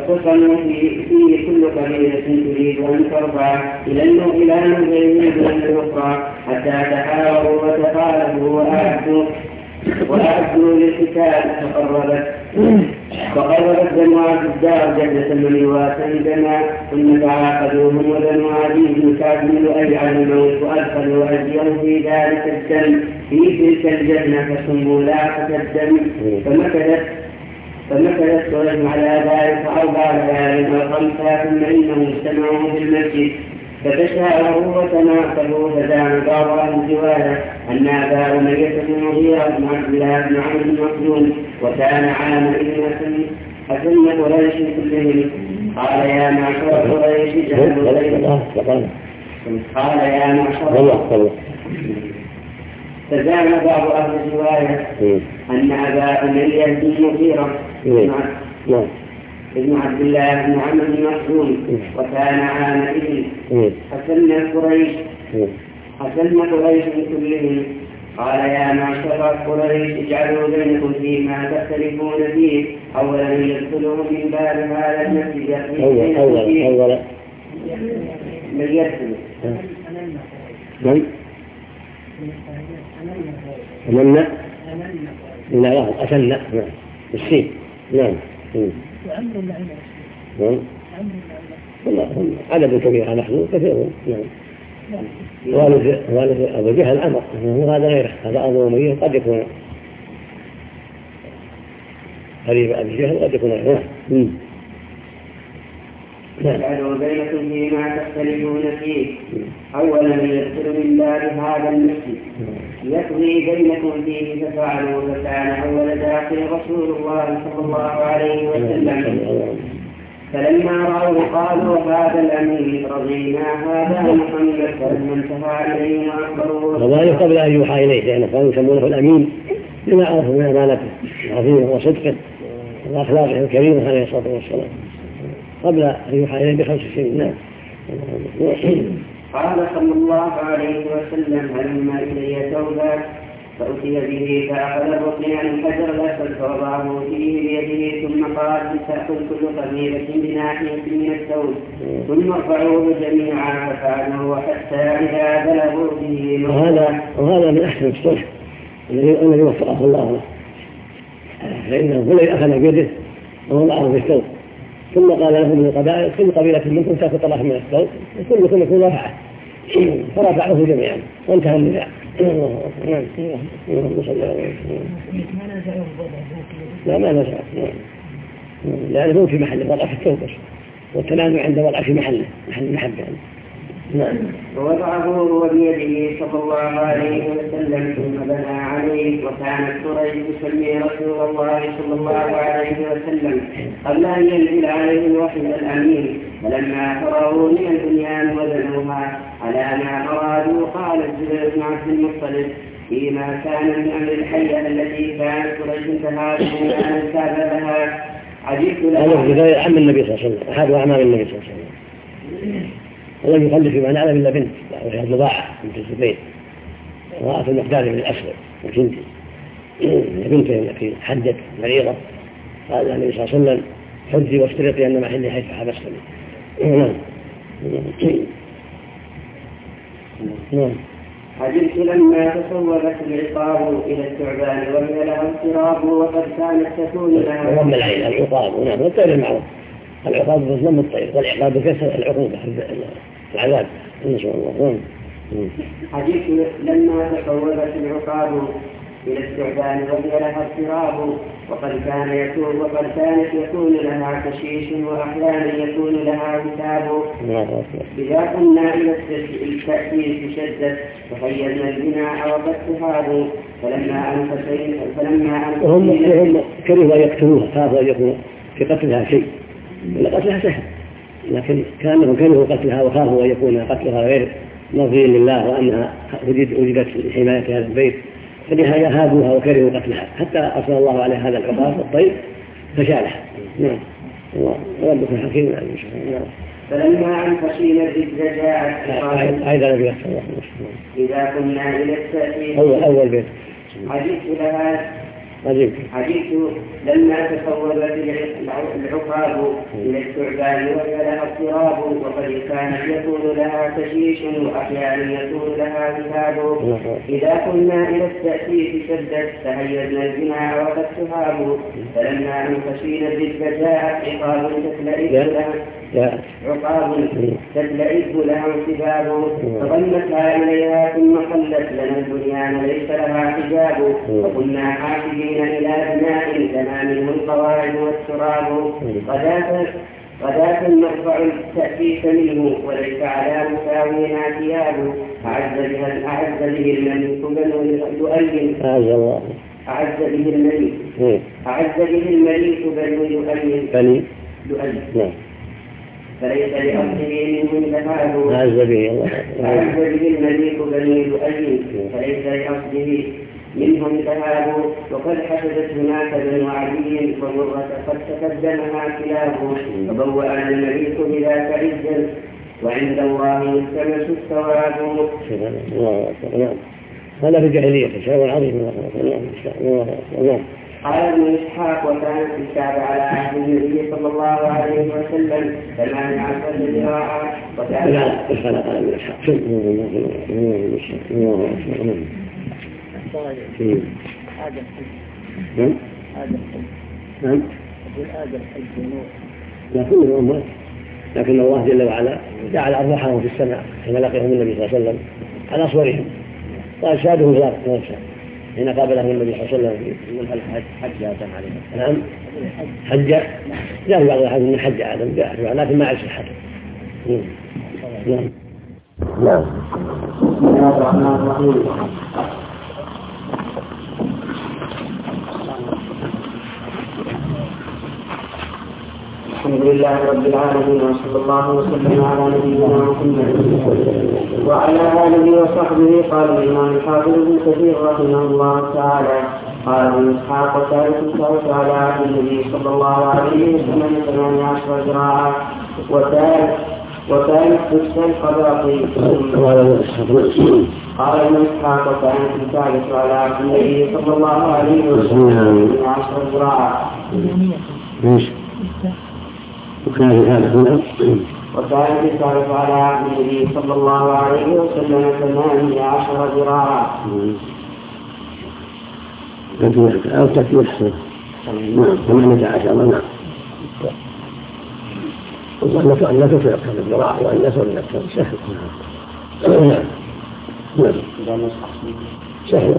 واختصموا فيه كل قبيلة تريد أن ترفع إلى نزيل دون الأخرى حتى تحاوروا وتخالفوا وأعدوا للقتال فقربت بنو عبد الدار جدة من واسع دما ثم تعاقدوهم وبنو عدي بن كعب بن لؤي على الموت وأدخلوا أيديهم في ذلك الدم في تلك الجنة فسموا لاقة الدم فمكثت قريش على ذلك 4 ليال أو 5 ثم إنهم اجتمعوا في المسجد فتشاوروا وتناقلوا فزعم بعض أهل الجوال أن أبا أمية بن المغيرة بن عبد الله بن عمرو بن مخزوم وكان عامئذ أسن قريش كلهم قال يا معشر قريش فزعم بعض أهل الرواية أن أبا أمية بن المغيرة ابن عبد الله بن عمرو بن مخزوم وكان عامئذ حسن قريش كلهم قال يا معشر قريش اجعلوا بينكم فيما تختلفون فيه أولا يدخلوا من باب هذا المسجد أولا من يدخل أتمنى السين نعم عدد كبير نحن كثيرون نعم والد أبو جهل أمر وهذا غيره هذا أبو أمية قد يكون قريب أبو جهل قد يكون غيره اجعلوا بينكم فيما تختلفون فيه أولا يدخل من باب هذا المسجد يقضي بينكم فيه ففعلوا فكان أول داخل رسول الله صلى الله عليه وسلم فلما رأوا قالوا هذا الأمير رضينا هذا محمد فلما انتهى إليه وأخبروه وذلك قبل أن يوحى إليه لأنه كانوا يسمونه الأمين لما عرفوا من أمانته وعظيمه وصدقه وأخلاقه الكريمة عليه الصلاة والسلام قبل أن يوحى إليه ب5 سنين. نعم. قال صلى الله عليه وسلم هلما إلي توبة فأتي به فأخذ الركن عن الحجر الأسود فوضعه فيه بيده ثم قال تأخذ كل قبيلة بناحية من الثوب ثم ارفعوه جميعا ففعلوه حتى إذا بلغوا به وهذا من أحسن الصلح الذي وفقه الله له فإنه كل أخذ بيده ووضعه في الثوب ثم قال له من القبائل كل قبيلة منكم تأخذ طرف من الثوب وكلكم يكون رفعه فرفعه جميعا وانتهى النزاع. لا ما نزع لأنه في محل وضع في الثوب والتنازع عند وضع في محل المحبة. ووضعه هو بيده صلى الله عليه وسلم ثم بنى عليه وكانت قريش تسمي رسول الله صلى الله عليه وسلم قبل أن ينزل عليه الوحي الأمين فلما فرغوا من البنيان وبنوها على ما أرادوا قال الزبير بن عبد المطلب فيما كان من أمر الحية التي كانت قريش تهاجم أن تاب لها عجبت لها عم النبي صلى الله عليه وسلم أحد أعمال النبي صلى الله عليه وسلم ولم يخلف فيما نعلم إلا بنت وهي بضاعة بنت الزبير وراءت المقدار من الأسود وكنت بنته التي حدت مريضة قال النبي صلى الله عليه وسلم حجي واشترطي أن محلي حيث حبستني. نعم. عجبت لما تصوبت العقاب إلى الثعبان وهي لها اضطراب وقد كانت تكون لها ضم العين العقاب. نعم والطير المعروف العقاب بضم الطير والعقاب بكسر العقوبة العذاب إن شاء الله. عجبت لما تصوبت العقاب إلى الثعبان وهي لها اضطراب وقد كانت يكون لها تشيش وأحيانا يكون لها وثاب. إذا كنا إلى التأكيد شدت فخيرنا البناء وقد تهابوا فلما هم كرهوا أن يقتلوها خافوا أن يكون في قتلها شيء قتلها سهل لكن كانهم كرهوا قتلها وخافوا أن يكون قتلها غير مرضي لله وأنها وجدت حماية هذا البيت فلهذا هابوها وكرهوا قتلها حتى أرسل الله عليه هذا العقاب والطير فشالها. نعم. وربك حكيم عليم. نعم. فلما أن خشينا الرجل جاءت أيضا نبي إذا كنا إلى التأثير أول بيت عجبت لما تصوبت يخاب إلى الثعبان وهي لها اضطراب، وقد كانت يكون لها تشيش وأحيانا يكون لها ذهاب. إذا كنا إلى التأسيس شدت تهيجنا الجماع وقد تهاب، فلما أن خشينا الرزق جاءت عقاب تتلئب لها انسباب، فضمتها إليها ثم خلت لنا البنيان ليس لها حجاب، وكنا حافظين إلى بناء لنا منه القواعد والتراب، غداة نرفع التأسيس منه وليس على مساوينا ثياب، أعز به الملك بنو لؤي أعز به الملك بنو لؤي فليس لأصله منهم ذهاب. أعز به الملك بني لؤي فليس لأصله منهم ذهاب، وقد حسدت هناك بنو عدي ومرة قد تقدمها كلاب، فبوأنا الملك بذاك عزا وعند الله يلتمس الثواب. هذا في الجاهلية شيء عظيم. قال ابن إسحاق: وكانت الكعبة على عهد النبي صلى الله عليه وسلم 18 ذراعا. لكن الله جل وعلا جعل أرواحهم في السماء حين لقيهم النبي صلى الله عليه وسلم على أصورهم، قال شهدهم ذلك حين قابلهم النبي صلى الله عليه وسلم. حج آدم عليه. نعم حج جاء بعض الحديث من حج آدم جاء لكن ما عيش الحج. نعم. بسم الله الرحمن الرحيم. الحمد لله رب العالمين، وصلى الله وسلم على نبينا محمد وعلى آله وصحبه. قال الإمام الحافظ ابن كثير رحمه الله تعالى: قال ابن إسحاق: وكانت على عهد النبي صلى الله عليه وسلم 18 ذراعا، وكانت تكسى القباطي. قال ابن إسحاق: وكانت الكعبة على عهد النبي صلى الله عليه وسلم 18 ذراعا. وكان هنا وكانت الكعبة على عهد النبي صلى الله عليه وسلم 18 ذراعا. أو تكبير حسن. 18. نعم. وأن لا تفرق الذراع وأن لا تفرق سهل. سهل.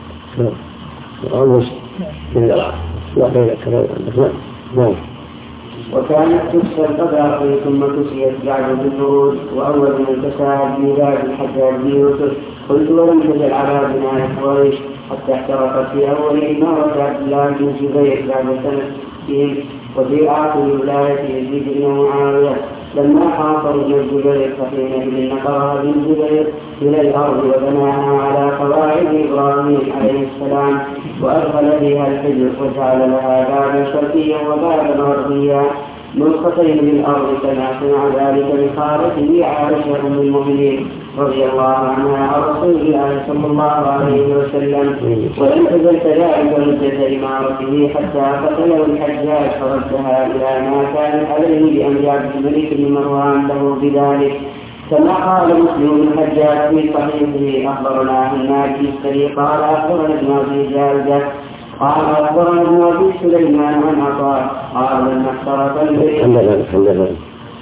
أو الذراع وأن نعم. وكانت تكسى القباطي ثم كسيت بعد بالبرود، وأول من كساها بميلاد الحجاج بن يوسف. قلت: ولم تزل على بناء قريش حتى احترقت في أول إمارة عبد الله بن جبير بعد سنة، وفي آخر ولاية يزيد بن معاوية لما حاصروا ابن الزبير، فحينئذ نقرها بن الزبير إلى الأرض وبناها على قواعد إبراهيم عليه السلام، وأدخل فيها الحجر وجعل لها بابا شرقيا وبابا غربيا نسختين بالأرض، كما صنع ذلك بخالته عائشة أم المؤمنين رضي الله عنها عن رسول الله صلى الله عليه وسلم. ولم تزل كذلك مدة إمارته حتى قتله الحجاج فردها إلى ما كانت عليه بأمر عبد الملك بن مروان له بذلك، كما قال مسلم بن الحجاج في صحيحه: أخبرنا هناد بن السري قال أخبرنا ابن أبي جالدة قال أخبرنا ابن أبي سليمان عن عطاء قال: لما احترق البيت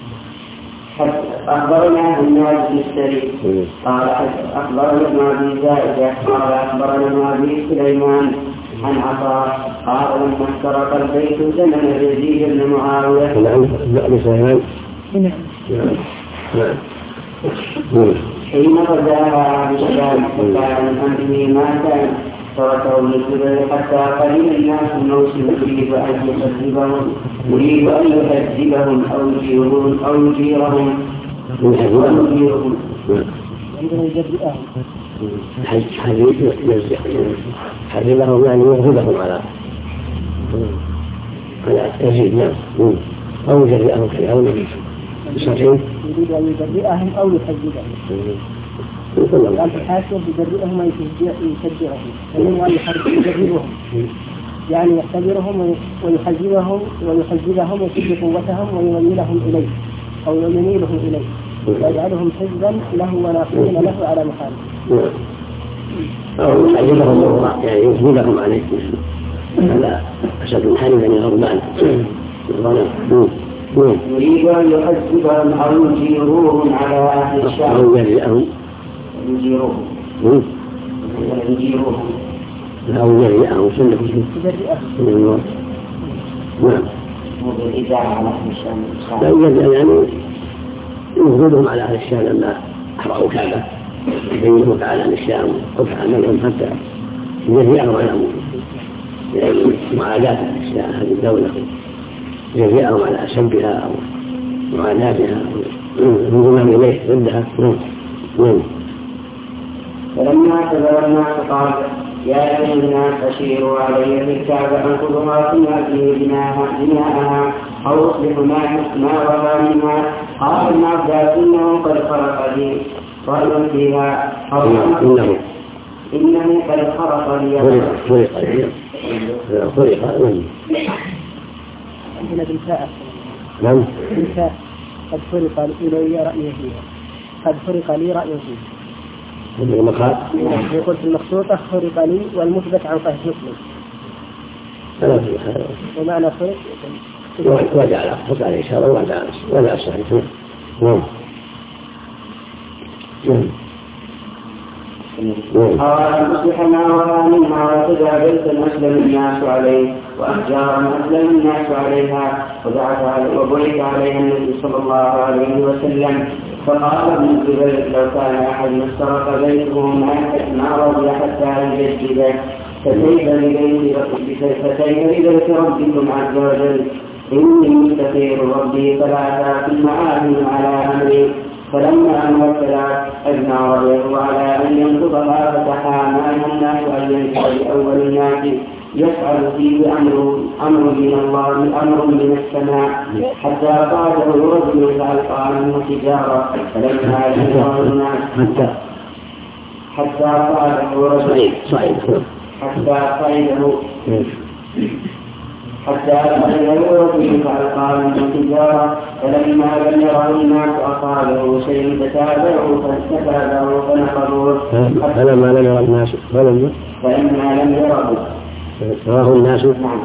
أخبرنا هناد بن السري قال أخبرنا ابن أبي جالدة قال أخبرنا ابن أبي سليمان عن عطاء قال: لما احترق البيت زمن يزيد بن معاوية. حين غزاها بالشام وكان من أمره ما كان تركه ابن الزبير حتى قليل الناس الموسم يريد أن يهذبهم أو يجيرهم. حرمهم يعني يغضبهم على يزيد. نعم. أو يجرئهم كالأول يريد أن يجرئهم أو يحذبهم. الآن الحاكم يجرئهم أو يشجعهم، فمن أن يجرئهم يعني يختبرهم ويحجبهم ويشد قوتهم ويميلهم إليه أو يميلهم إليه ويجعلهم حزبا له وناصرين له على مخالفه. أو يحجبهم يعني يجبرهم عليه هذا أشد من حال بني غربان. يريد أن يحجبهم أو يجيروهم على أهل الشام أو يجيروهم أو يجيروهم سنة تجرئهم بالإجابة على أهل الشام لا يجب يعني يوجدهم على أهل الشام لما أحرقوا كعبة يبينهم تعالى عن الشام وقف عنهم حتى يجيئهم عنهم معاداة أهل الشام هذه الدولة يجيئهم على أشبها أو معاداتها انضمام إليه ضدها. فلما اعتذر الناس قال يا أيها الناس أشيروا علي بالكعبة أنقذها ثم أتيه بناءها أو أصلح ما وضع منها. قال ابن عباس إنه قد خرق لي رأي فيها إنه قد خرق لي عندنا بالفاء نعم بالفاء قد فرق لي رأي فيها قد فرق لي رأي فيها يقول في المخطوطة فرق لي والمثبت عن صحيح مسلم ومعنى فرق وجعل أخذ عليه إشارة وجعل الصحيح. قال أصلح ما وقع منها وتجاوزت أسلم الناس عليه وأحجار أسلم الناس عليها وبعث عليها النبي صلى الله عليه وسلم. فقال ابن الزبير لو كان أحد استرق بيته ما رضي حتى يجدده فكيف ببيت ربكم عز وجل إني مستخير ربي فلا تأكل معاهم على أمري. فلما أمرت أجمع رضيه على أن ينقضها فتحا ما الناس أن ينقض بأول الناس يفعل فيه أمر من الله أمر من السماء حتى قاله رجل فألقى منه تجارة. فلما أجمع الناس حتى قاله رجل حتى رجل فألقى منه تجارة. فلما بلغه الناس أصابه شيء فتابعوا فنقضوه. فلما لم يرى الناس رواه الناس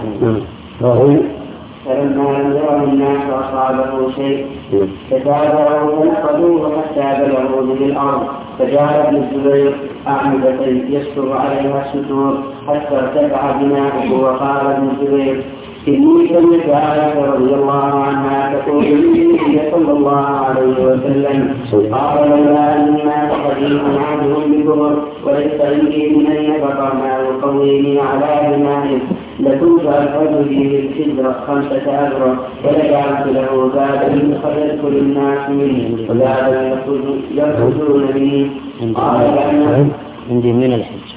فلما لم يره الناس أصابه شيء فتابعوا فنقضوه حتى بلغوا به الأرض. فجاء ابن الزبير أعمدة يستر عليها الستور حتى ارتفع بناؤه. وقال ابن الزبير إني سمعت عائشة رضي الله عنها تقول للنبي صلى الله عليه وسلم قال لولا أن الناس قديم عهدهم بكفر وليس عندي من أن يبقى ما يقويني على بنائه لكنت أخرج به الحجر 5 أجرا ولجعلت له بابا يدخل الناس منه وبابا يخرجون به. قال عندي من الحج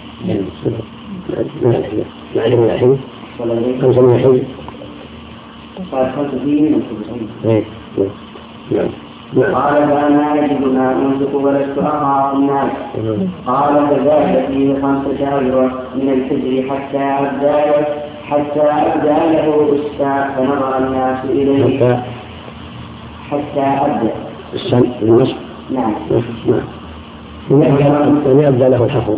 معلم الحج 5 من الحج قال فأنا أجد ما أنفق ولست أخاف الناس. قال فزاد فيه 5 أجرا من الحجر حتى أبدى له أستا فنظر الناس إليه حتى أبدى النصب. نعم يعني أبدى له الحفظ.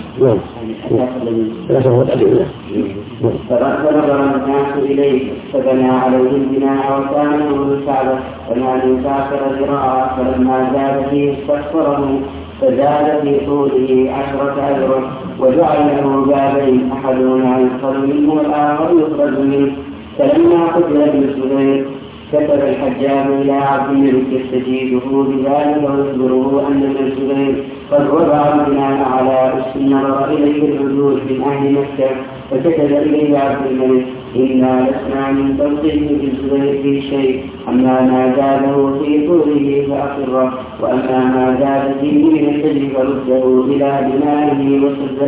فنظر الناس إليه فبنى عليه البناء وكان نور الكعبة فما يسافر ذراعا. فلما زاد فيه استكثره فزاد في طوله 10 أجرا وجعل له بابين أحدهما يدخل منه والآخر يخرج منه. فلما قتل ابن الزبير كتب الحجاج إلى عبد الملك يستجيبه بذلك ويخبره أن ابن الزبير قد وضع البناء على أس نظر إليه العدول من أهل مكة. فكتب إليه عبد الملك إنا لسنا من توقيف الزبير في شيء أما ما زاده في طوله فأقره وأما ما زاد فيه من الحجر فرده إلى بنائه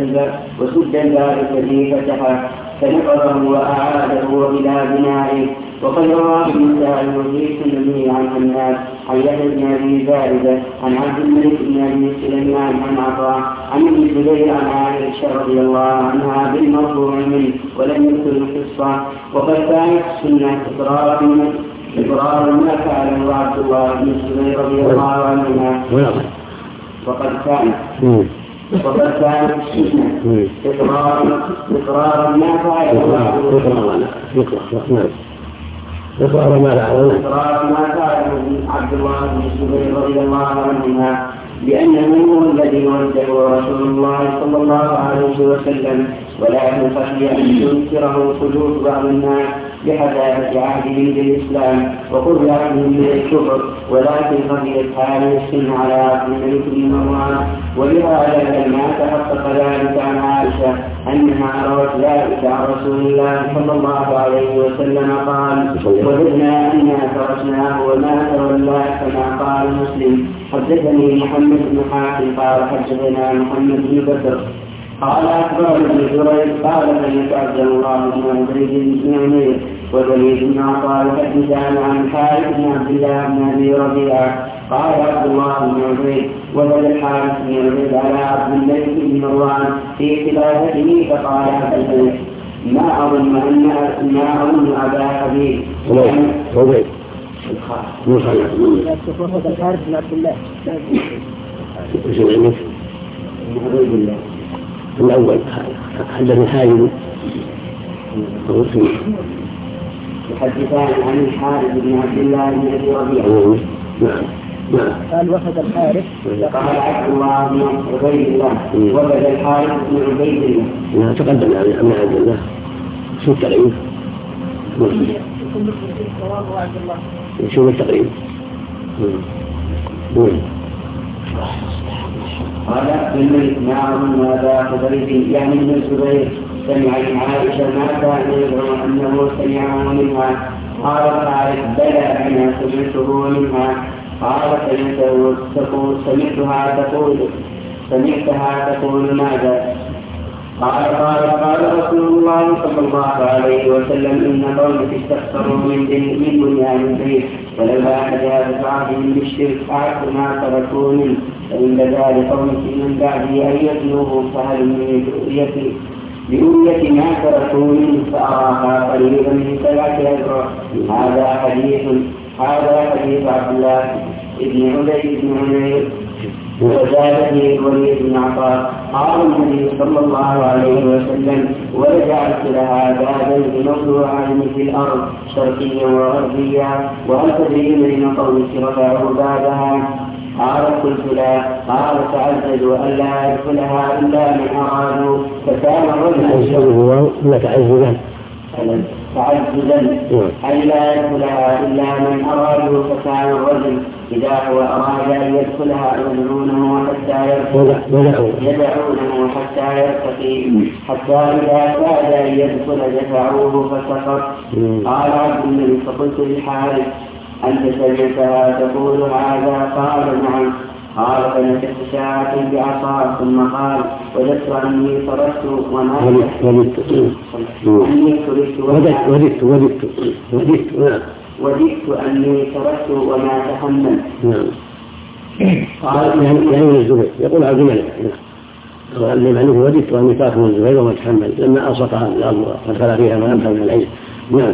وسد الباب الذي فتحه فنقضه وأعاده إلى بنائه. وقد روى النسائي وفي سننه عن حماد عن يحيى بن ابي زائده عن عبد الملك بن ابي سليمان عن عطاء عن ابن الزبير عن عائشه رضي الله عنها بالمرفوع منه ولم يذكر القصه. وقد كانت السنه إقرار ما فعله عبد الله بن الزبير رضي الله عنهما. وقد كانت السنة إقرار ما فعله عبد الله بن الزبير رضي الله عنهما لأنه هو الذي وجهه رسول الله صلى الله عليه وسلم، ولكن خشي أن ينكره قلوب بعض الناس بحداثة عهدهم بالإسلام وقرب عهدهم بالكفر، ولكن خشيت هذه السنة على عبد الملك بن مروان. ولهذا لما تحقق ذلك عن عائشة أنها روت ذلك عن رسول الله صلى الله عليه وسلم قال: وجدنا أننا تركناه وما تولى كما قال مسلم. حدثني محمد بن حاتم قال حدثنا محمد بن بكر قال أخبرني ابن جريج قال سمعت عبد الله بن عبيد بن عمير ووليد بن عطاء حدثنا عن الحارث بن عبد الله بن أبي ربيعة قال عبد الله بن عبيد وبد الحارث بن عبيد على عبد الملك بن مروان في خلافته فقال عبد الملك: ما أظن أبا حبيب الحارث بن عبد الله الأول حدثني حاجب يحدثان عن الحارث بن عبد الله بن أبي ربيعة. نعم. قال وفد الحارث قال عبد الله بن عبيد الله وفد الحارث بن عبيد الله. تقدم عن عبد الله شو التقريب؟ شو التقريب؟ قال الملك ما أظن أبا حبيب يعني ابن الزبير سمع من عائشة ما كان يدعو أنه سمعه منها. قال الحارث: بلى أنا سمعته منها. قال: سمعتها تقول ماذا؟ قال رسول الله صلى الله عليه وسلم: إن قومك استكثروا من بنيان البيت ولما أجاب بعضهم بالشرك أعد ما تركوا منه، فإن بدا لقومك من بعده أن يتلوه فهل من بأمية ما تركوا منه فأراها قريبا من 7 أذرع. هذا حديث عبد الله بن عبيد بن عمير. وزاد به الوليد بن عطاء قال النبي صلى الله عليه وسلم: ولجعلت لها بابين موضوعين في الأرض شرقيا وغربيا، وهل تدري من قومك رفعوا بابها؟ قال: قلت لا. قال: تعززوا ألا يدخلها إلا من أرادوا، فكان الرجل تعززا أن لا يدخلها إلا من أرادوا، فكان الرجل إذا هو أراد أن يدخلها يدعونه حتى يرتقي، حتى إذا كاد أن يدخل دفعوه فسقط. قال عبد الملك: فقلت للحارث: أنت سمعتها تقول هذا؟ قال: نعم. قال: فنكت ساعة بعصا ثم قال: وجدت أني تركت أني تركت وما تحملت. قال يعني الزبير يقول عبد الملك اللي معنيه وددت أني تركت من الزبير وما تحمل لما ألصقها الأرض وادخل فيها ما أمثل من العين. نعم.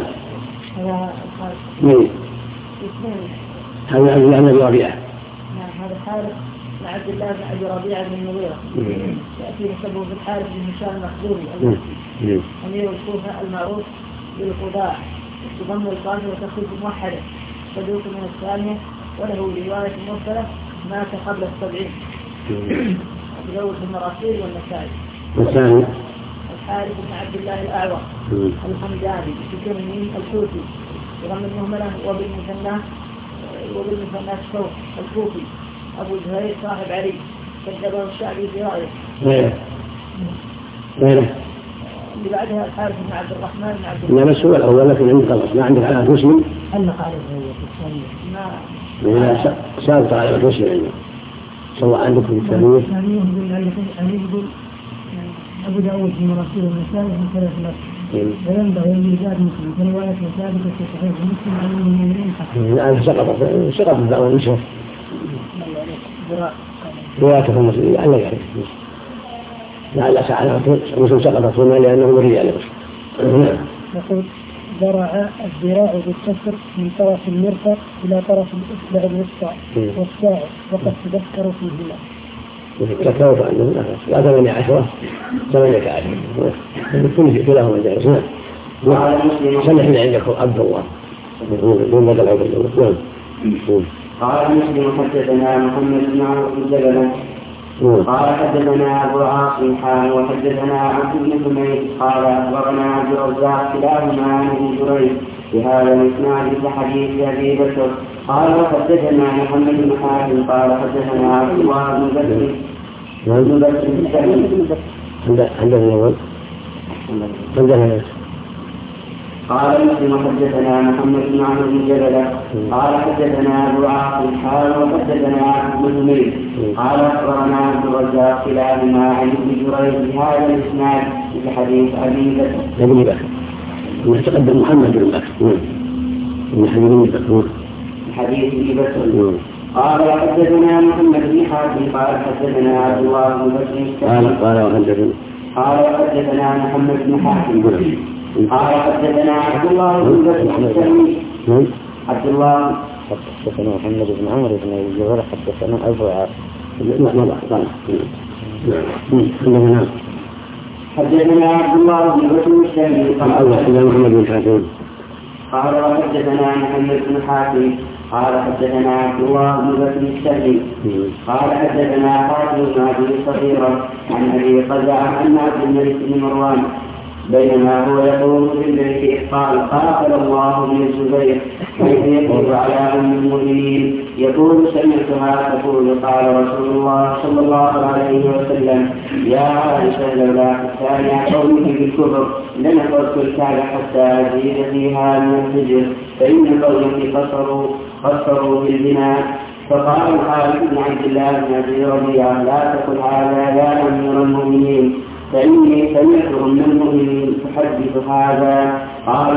هذا عبد الله بن أبي ربيعة. هذا حارث مع عبد الله بن أبي ربيعة بن المغيرة يأتي نسبه في الحارث بن هشام المخزومي أمير الكوفة المعروف بالخداع، تضم القاف وتخرج موحدة، صدوق من الثانية، وله رواية مرسلة مات قبل 70. تزوج المراسيل والنسائي. والثاني الحارث بن عبد الله الأعور الحمداني بكرمين الكوفي وضم المهملة وبالمثنى الشوق الكوفي أبو زهير صاحب علي كذبه الشعبي في رأيه. غيره اللي بعدها الحارث بن عبد الرحمن بن عبد الله. لا بس هو الأول لكن عندك غلط، ما عندك على مسلم. الحارث هو في الثانية. لا سابق على مسلم عندنا. صلى عندكم في الثانية. الثانية يقول أبو داود في مراسيل النسائي من 3 نفس. وينبغي إيجاد مسلم في رواية ثابتة في صحيح مسلم عن المؤمنين حسن. سقط الدعوة المشهور روايته المسلم لا يعرف لعل ساعة مسلم سقطت هنا لأنه مريء عليه. يقول ذرع الذراع بالكسر من طرف المرفق إلى طرف الإصبع الوسطى والساعد وقد تذكروا فيهما. تذكروا فأنه لا 18 كلاهما جائز. سمح لي عندكم عبد الله من بدل عبد الله. قال مسلم حدثنا محمد بن عمرو بن جبل قال حدثنا أبو عاصم حان وحدثنا عبد بن حميد قال أخبرنا عبد الرزاق كلاهما عن ابن جريج بهذا الإسناد كحديث أبي بكر قال وحدثنا محمد بن حاتم قال حدثنا عبد الله بن بكر عندنا قال مسلم حدثنا محمد بن عمرو بن جبل قال حدثنا ابو عاصم حال وحدثنا عبد بن حميد قال اخبرنا عبد الرزاق كلاهما عن ابن جريج بهذا الاسناد في حديث ابي بكر وتقدم محمد بن بكر من حديث ابي بكر قال حدثنا محمد بن حاتم قال حدثنا عبد الله بن بكر قال حدثنا محمد بن حاتم قال حدثنا عبد الله بن بكر عبد الله حدثنا محمد بن عمرو بن الجبل حدثنا أبو عاصم حدثنا عبد الله بن بكر الشامي قال وحدثنا محمد بن حاتم قال حدثنا عبد الله بن بكر الشامي قال حدثنا حاتم بن ابي صغيرة عن ابي قزعة عن عبد الملك بن مروان بينما هو يقول في البيت قال قاتل الله بن الزبير حيث يقول على ام المؤمنين يقول سمعتها تقول قال رسول الله صلى الله عليه وسلم يا عائشة لولا حتى قومه بالكفر لنفرت الكعبة حتى أزيد فيها من الحجر فإن قومه قصروا بالبناء. فقال الحارث بن عبد الله بن ابي ربيعة لا تقل هذا يا امير المؤمنين فإني سمعته من المؤمنين تحدث هذا. قال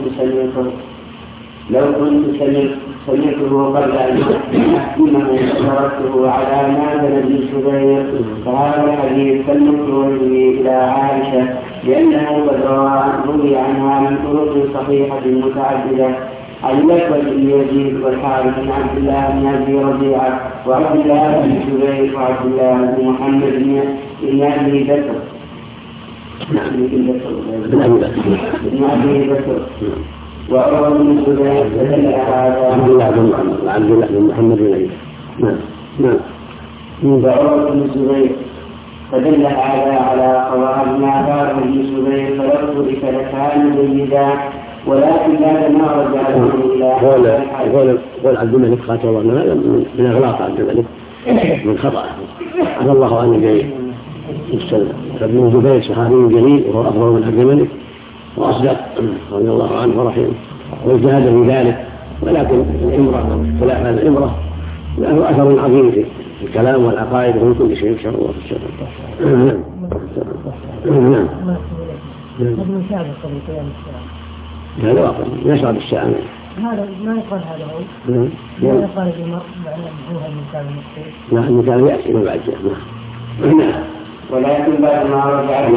لو كنت سمعته قبل أن أحكمه تركته على ماذا بن الزبير. فهذا الحديث كالمكروه إلى عائشة لأنه قد روي عنها من طرق صحيحة متعددة عن الأسود بن يزيد والحارث بن عبد الله بن ابي ربيعة وعبد الله بن الزبير وعبد الله بن محمد بن ابي بكر بن ابي بكر وعمر بن الزبير فدل هذا عبد الله بن محمد بن ابي وعمر بن الزبير فدل هذا على قواعد ما فعله ابن الزبير فلو ترك لكان جيدا ولكن بعد ما رجع قول عبد الملك قاتل الله هذا من اغلاط عبد الملك من خطأ عفى الله عنه جيد فابن الزبير صحابي جليل وهو أفضل من عبد الملك وأصدق رضي الله عنه ورحمه واجتهد في ذلك. ولكن الإمرة خلاف هذه الإمرة له أثر عظيم في الكلام والعقائد وفي كل شيء إن شاء الله في الشرع. نعم. هذا واقع يشرب الساعة. هذا ما يقال هذا هو ما يقال المرء معناه المثال المقصود. لا المثال يأتي من بعد نعم. ولكن بعد ما رجع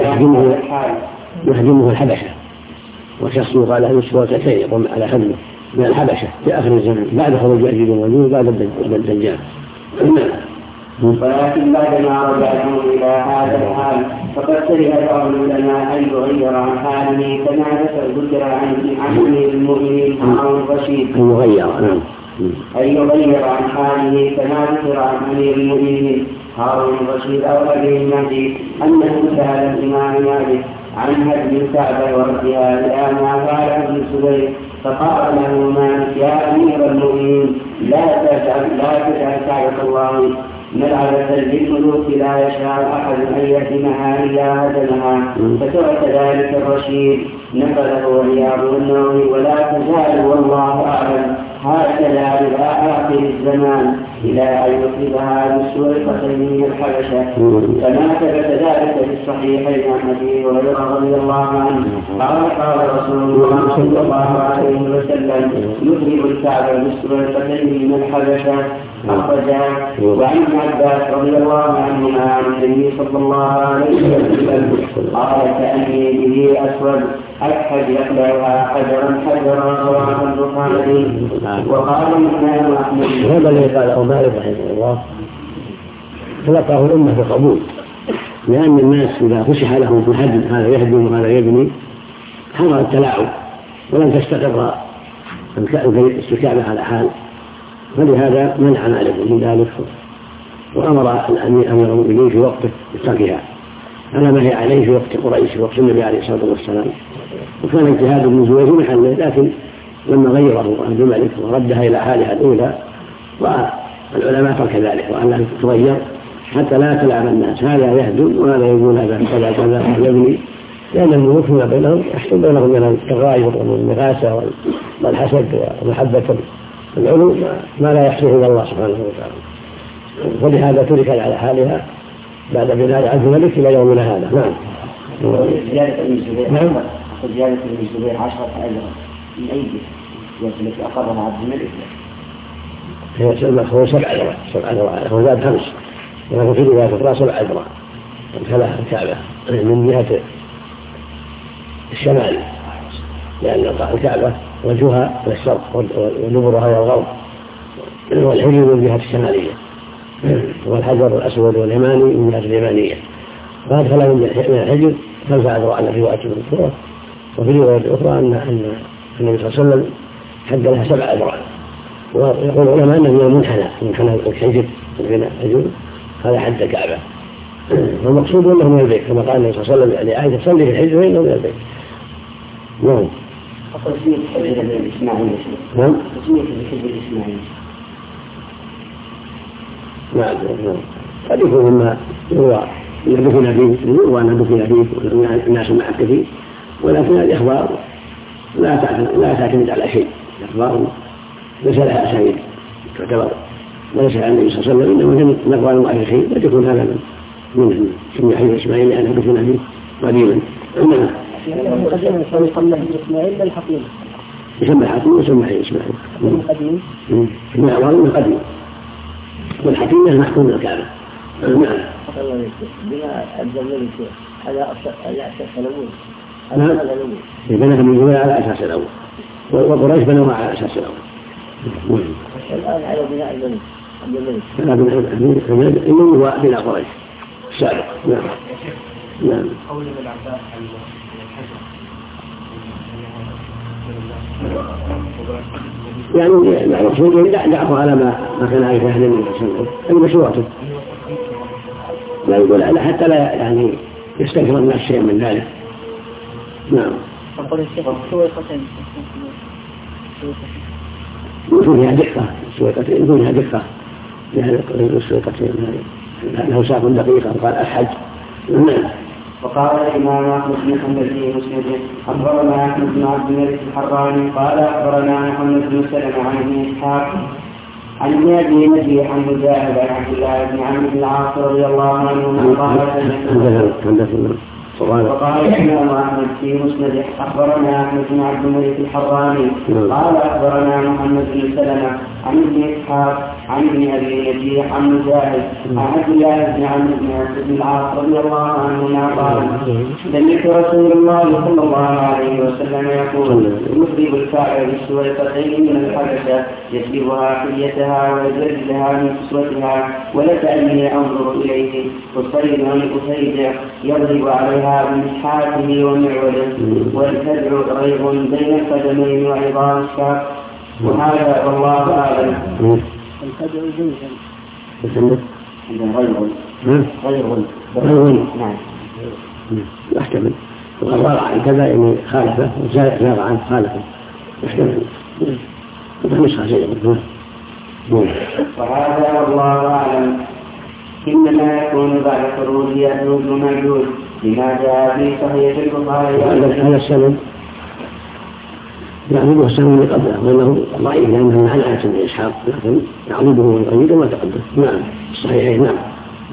يحجمه الحبشة وشخص يقال له سواتين يقوم على حمله من الحبشة في آخر الزمن بعد خروج يأجوج ومأجوج بعد الدجال. ولكن بعد ما رجعتم إلى هذا الحال فقد كره بعض العلماء أن يغير عن حاله كما ذكر عن أمير المؤمنين هارون الرشيد أن يغير عن حاله كما ذكر عن أمير المؤمنين هارون الرشيد أو أبي المهدي أنه سأل الإمام مالك عن هدم الكعبة وردها إلى ما فعل ابن الزبير فقال له مالك يا أمير المؤمنين لا تجعل كعبة الله ملعبة للملوك لا يشاء أحد أن يهدمها إلا هدمها. فترك ذلك الرشيد نقله رياض النووي ولا تزال والله أعلم هكذا إلى آخر الزمان إلى أن يصيبها بالسورقتين من الحبشة. فما ثبت ذلك في الصحيحين عن أبي هريرة رضي الله عنه قال رسول الله صلى الله عليه وسلم يضرب الكعبة بالسورقتين من الحبشة أخرجاه. وعن ابن عباس رضي الله عنهما عن النبي صلى الله عليه وسلم قال كأني به أسود أكحد يقلعها حجرا رواه البخاري. وقال الإمام أحمد هذا الذي قاله مالك رحمه الله تلقاه الأمة بقبول، لأن الناس إذا فسح لهم في الحج هذا يهدم وهذا يبني حضر التلاعب ولم تستقر الكعبة على حال، فلهذا منع مالك من ذلك وأمر أمير المؤمنين في وقته بتركها على ما هي عليه في وقت قريش في وقت النبي عليه الصلاة والسلام. وكان اجتهاد ابن زبير في محله، لكن لما غيره عبد الملك وردها إلى حالها الأولى والعلماء ترك ذلك وأنها تتغير حتى لا تلعب الناس، هذا يهدم وهذا يقول هذا كذا كذا يبني، لأن الملوك فيما بينهم يحصل بينهم من التغاير والمغاسة والحسد ومحبة العلو ما لا يحصل إلا الله سبحانه وتعالى. ولهذا تركت على حالها بعد بناء عبد الملك إلى يومنا هذا. نعم. زيادة ابن الزبير 10 أجرا من أي جهة التي أقرها عبد الملك؟ هو 7 أجرا هو زاد 5 ولكن في رواية أخرى 7 أجرا امتلأ الكعبة من جهة الشمال، لأن الكعبة وجهها إلى الشرق ودبرها إلى الغرب والحجر من جهة الشمالية والحجر الأسود واليماني من جهة اليمانية، فأدخل من الحجر 5 أجرا على رواية المذكورة. وفي الرواية الأخرى أن النبي صلى الله عليه وسلم حد لها 7 أجرا. ويقول العلماء أنه من المنحنى الحجر بين الحجر هذا حد الكعبة، والمقصود أنه من البيت كما قال النبي صلى الله عليه وسلم لعائشة تصلي في الحجر فإنه من البيت. نعم. تسمية الحجر الإسماعيلي. نعم. تسمية الحجر الإسماعيلي. نعم. قد يكون مما هو دفن فيه وأنا دفن فيه والناس معك فيه، ولكن الإخبار لا تعتمد على شيء، الإخبار ليس لها أسانيد تعتبر وليس عن النبي صلى الله عليه وسلم، إنما من أقوال المؤرخين قد يكون هذا من سمي حجر إسماعيل لأنه دفن فيه قديما. قديما يسمى إسماعيل بالحقيقة يسمى الحكيم ويسمى حجر إسماعيل قديم من أعوام من قديم، والحكيم المحكوم من الكعبة. نعم. بما عبد الملك على أساس الأول. نعم. بناها من جبال على أساس الأول وقريش بنوها على أساس الأول. الآن على بناء الملك عبد الملك. لا بناء الملك هو بناء قريش السابق. نعم. نعم. قول ابن عباس عن يعني المقصود دعه على ما كان عليه أهل النبي صلى الله عليه وسلم مشروعته، لا يقول حتى لا يعني يستكثر الناس شيئا من ذلك. نعم. أقول الشيخ سويقتين يكون فيها دقة سويقتين يكون فيها دقة يعني السويقتين له ساق دقيقة قال أحد. نعم. وقال الإمام أحمد بن حنبل في مسنده أخبرنا أحمد بن عبد الملك الحراني قال أخبرنا محمد بن سلمة عن ابن إسحاق عن ابن أبي نجيح عن مجاهد عن عبد الله بن عمرو بن العاص رضي الله عنه وقال الإمام أحمد في مسنده أخبرنا أحمد بن عبد الملك الحراني قال أخبرنا محمد بن سلمة عن ابن إسحاق عن ابن أبي نجيح عن مجاهد عن عبد الله بن عمرو بن العاص رضي الله عنهما قال سمعت رسول الله صلى الله عليه وسلم يقول يخرج الكعبة بالسويقتين من الحبشة يسلبها حليتها ويجردها من كسوتها ولكأني أنظر إليه وصيد من أسيد يضرب عليها بمسحاته ومعوله والكدع ريب بين القدمين وعظام الشاق. وهذا والله أعلم. الكدع زوجا غير نعم يحتمل وقال عن كذا يعني خالفه وزاد عن خالفه يحتمل وتنسخ شيئا. وهذا والله أعلم إنما يكون بعد خروج يأجوج ومأجوج لما جاء في صحيح البخاري. هذا السند يعبده السهم اللي قبله وانه ضعيف لانه عن آية بن اسحاق لكن يعبده ويقيده ما تقدم. نعم الصحيحين. نعم.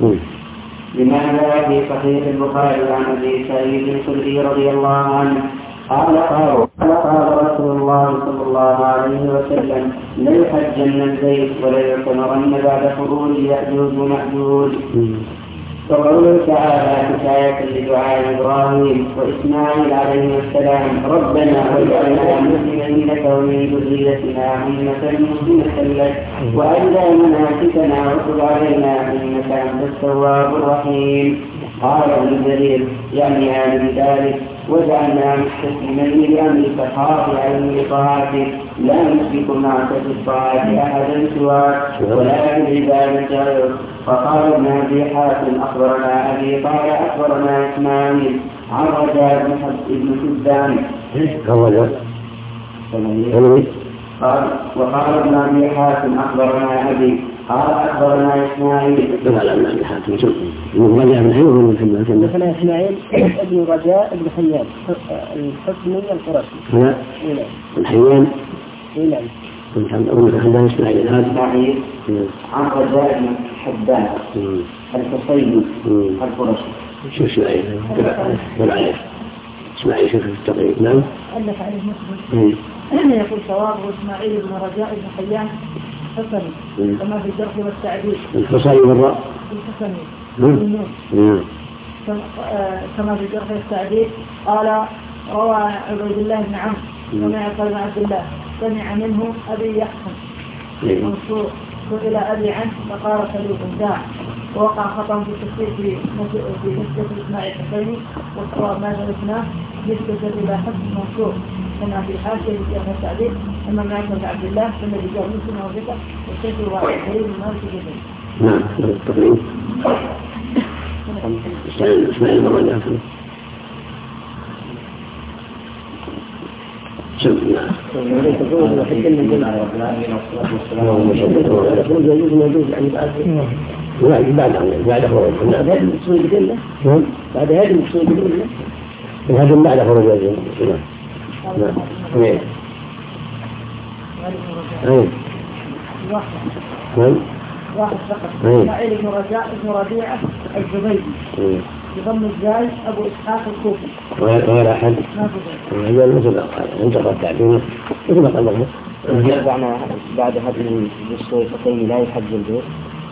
لماذا في صحيح البخاري عن ابي سعيد الخدري رضي الله عنه قال رسول الله صلى الله عليه وسلم ليحجن البيت وليعتمرن بعد خروج يأجوج ومأجوج. وقوله تعالى حكاية لدعاء إبراهيم وإسماعيل عليه السلام ربنا واجعلنا مسلمين لك ومن ذريتنا أمة مسلمة لك وأرنا مناسكنا وتب علينا إنك أنت التواب الرحيم. قال ابن جرير يعني هذا بذلك وجعلنا مستسلمين لأمرك خاضعين لطاعتك لا نشرك معك في الطاعة أحدا سواك ولا بالعبادة غيرك. فقال ابن أبي حاتم أخبرنا أبي قال أخبرنا إسماعيل عن رجاء بن حبان وقال ابن أبي حاتم أخبرنا أبي قال أخبرنا إسماعيل مثلا إسماعيل ابن رجاء ابن حيان الحكمي القرشي الحيان حمدان إسماعيل عن رجاء بن حبان الحصيني القرشي. شو إسماعيل؟ إسماعيل شوف التقريب. نعم. ألف عليه مسلم يقول صوابه إسماعيل بن رجاء بن حيان حسني كما في الجرح والتعديل. الحصيني بالراء. الحسني. كما في الجرح والتعديل. قال روى عبيد الله بن عمرو ومع قال عبد الله سمع منه أبي يحسن منصور سئل أبي عنه فقال خليل داع. ووقع خطأ في التفسير في نسبة إسماعيل الحسيني والصواب ما درسناه نسبة إلى حسن منصور كما في حاشية في التعديل. أما ما يقول عبد الله ثم رجال مسلم وثقة والشيخ الواحد خليل ما في جزء. نعم التقريب. إسماعيل بن رجاء. بعد خروج بعد هذه المقصود بالله هذا بعد خروج واحد فقط إسماعيل بن رجاء بن ربيعة الزبيدي بضم الزاي أبو إسحاق الكوفي ولا أحد هذا مثل انتقى التعبير مثل ما قال يرجعنا بعد هذه الشيء لا يحج البيت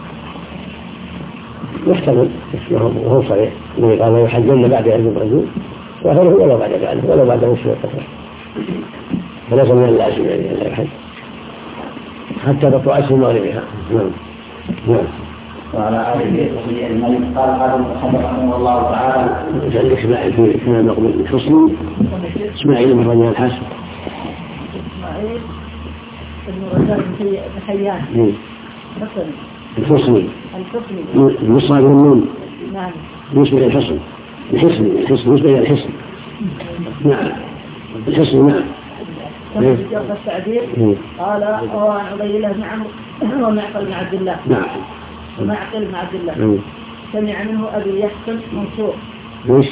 يحتمل وهو صريح اللي قال يحجن بعد علم الرجل وآخره ولو بعد ذلك ولو بعد وشوية قصر فليس من اللازم يعني لا يحج حتى تطلع أشهر مغربها. نعم. وعلى آله وصحبه أجمعين. قال المحمد رحمه الله تعالى وجعل إسماعيل في كما نقول الحصن إسماعيل بن رجاء الحسن إسماعيل بن رجاء بن حيان الحصني المصاب والنون. نعم. بالنسبة للحصن الحصن بالنسبة للحصن. نعم الحصن. نعم. كما في جرح التعبير قال عن عبيد الله بن عمرو ومعقل بن عبد الله. نعم. ومعقل بن عبد الله سمع منه أبي يحسن منصور. ليش؟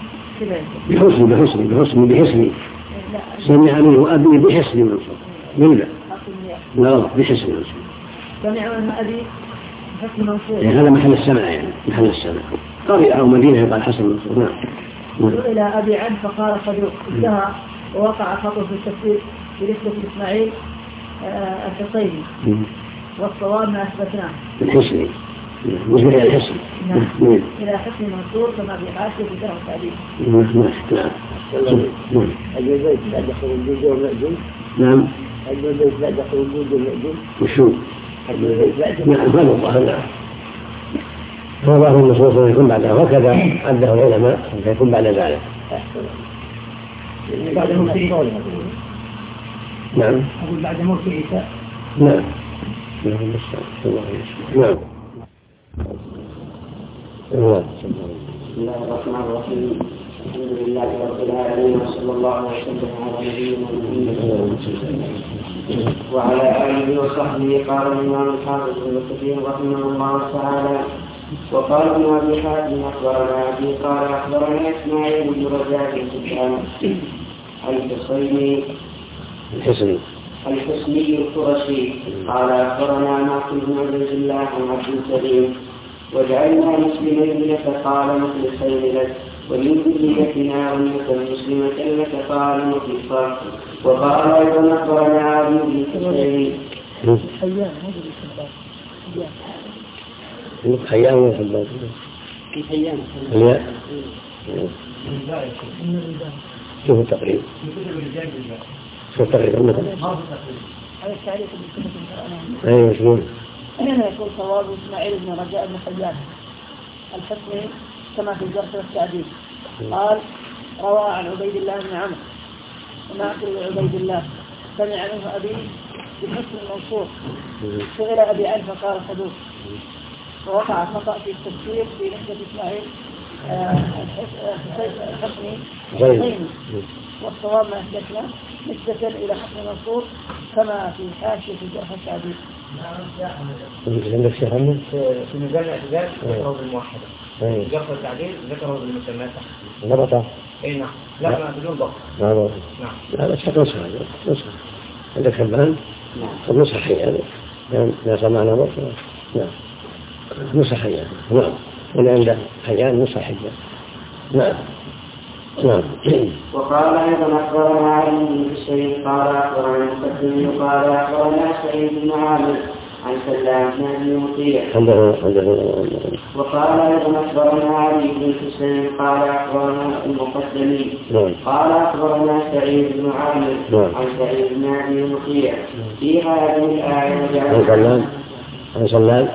بحسن سمع منه أبي بحسن منصور. لا بحسن منصور. سمع منه أبي بحسن منصور. يعني هذا محل السمع يعني محل السمع. قرية أو مدينة يقال حسن منصور. نعم. سئل أبي عنه فقال صدوق انتهى. ووقع خطأ في التفسير بنسبة إسماعيل الحصيني والصواب ما أثبتناه الحصني نسبة إلى الحصن. نعم. إلى حصن منصور كما في حاشية في جرح التعبير. نعم. البيت بعد خروج والمأجوج. نعم. البيت بعد خروج والمأجوج. وشو؟ نعم هذا الظاهر. هو ظاهر النصوص يكون بعدها وكذا عده العلماء فيكون بعد ذلك. بعد موت عيسى. نعم. أقول بعد موت عيسى. نعم. نعم. بسم الله الرحمن الرحيم. الحمد لله رب العالمين وصلى الله وسلم على نبينا محمد وعلى آله وصحبه. قال الإمام الحافظ ابن كثير رحمه الله تعالى وقال ابن أبي حاتم أخبرنا أبي قال أخبرنا إسماعيل بن رجاء الحصيني الحسني القرشي قال أخبرنا معقل بن عبد الله عن عبد الكريم وجعلنا مسلمين لك قال مخلصين لك ومن ذريتنا أمة مسلمة لك قال مخلصا. وقال أيضا أخبرنا عبد بن حسين حيان وحبات في حيان شوفوا التقريب مثلا هذا التعليق ايوه شلون يقول صواب اسماعيل بن رجاء بن حيان الحسني كما في الجرح والتعديل قال روى عن عبيد الله بن عمرو ومعقل عبيد الله سمع منه أبي بحسن المنصور سئل أبي عنه فقال صدوق. ووقع خطأ في التفسير في نسبة إسماعيل الحسني حسيني والصواب ما أثبتنا نسبة إلى حسن المنصور كما في حاشية في الجرح والتعديل. عندك شيء عنه؟ في ميزان الاعتدال ذكره بالموحدة الجرح والتعديل ذكره بالمسمات ضبطه؟ اي نعم لا بدون ضبط. نعم لا بس نصح عندك حبان؟ نعم نصح حيان لا سمعنا ضبط. نعم نصح حيان نعم اللي عنده حيان نصح حيان نعم. وقال أيضا أخبرنا علي بن حسين قال أخبرنا المقدم قال أخبرنا سعيد بن عامر عن سلام بن أبي مطيع. وقال أيضا أخبرنا علي بن حسين قال أخبرنا المقدم قال أخبرنا سعيد بن عامر عن سعيد بن أبي مطيع في هذه الآية عن سلام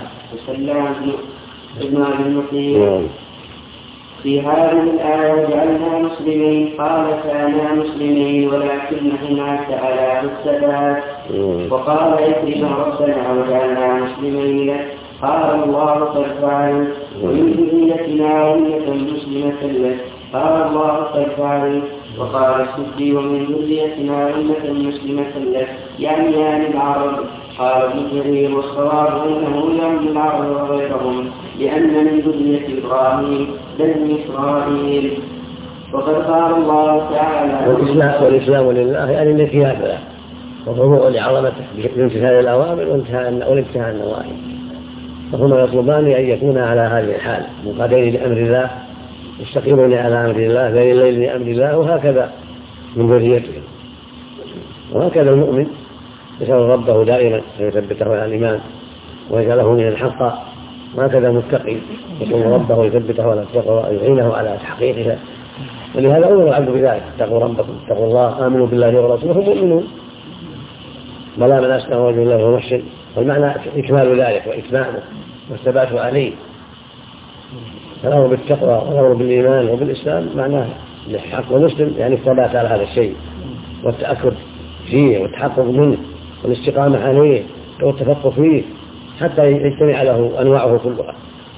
بن أبي مطيع في هذه الآية وجعلنا مسلمين قال كانا مسلمين ولكن هناك على الثبات. وقال إكرم ربنا وجعلنا مسلمين لك قال الله قد فعل ومن ذريتنا أمة مسلمة لك قال الله قد فعل. وقال السدي ومن ذريتنا أمة مسلمة لك يعني العرب. قال ابن جرير والصواب انه يعم العرب وغيرهم لان من ذريه ابراهيم بني اسرائيل. وقد قال الله تعالى والاسلام لله يعني الانقياد له وخضوع لعظمته بامتثال الاوامر والامتثال النواهي فهما يطلبان ان يكونا على هذه الحال منقادين لامر الله مستقيمين على امر الله بين الليل لامر الله وهكذا من ذريتهم. وهكذا المؤمن يسأل ربه دائما فيثبته على الإيمان ويجعله من الحق. وهكذا متقي يسأل ربه ويثبته على التقوى ويعينه على تحقيقها. ولهذا أمر العبد بذلك اتقوا ربكم اتقوا الله آمنوا بالله ورسوله مؤمنون بلى من أسلم وجه الله ومحسن. والمعنى إكمال ذلك وإتمامه والثبات عليه. فالأمر بالتقوى والأمر بالإيمان وبالإسلام معناه الحق ومسلم يعني الثبات على هذا الشيء والتأكد فيه والتحقق منه والاستقامة عليه والتفقه فيه حتى يجتمع له أنواعه كلها.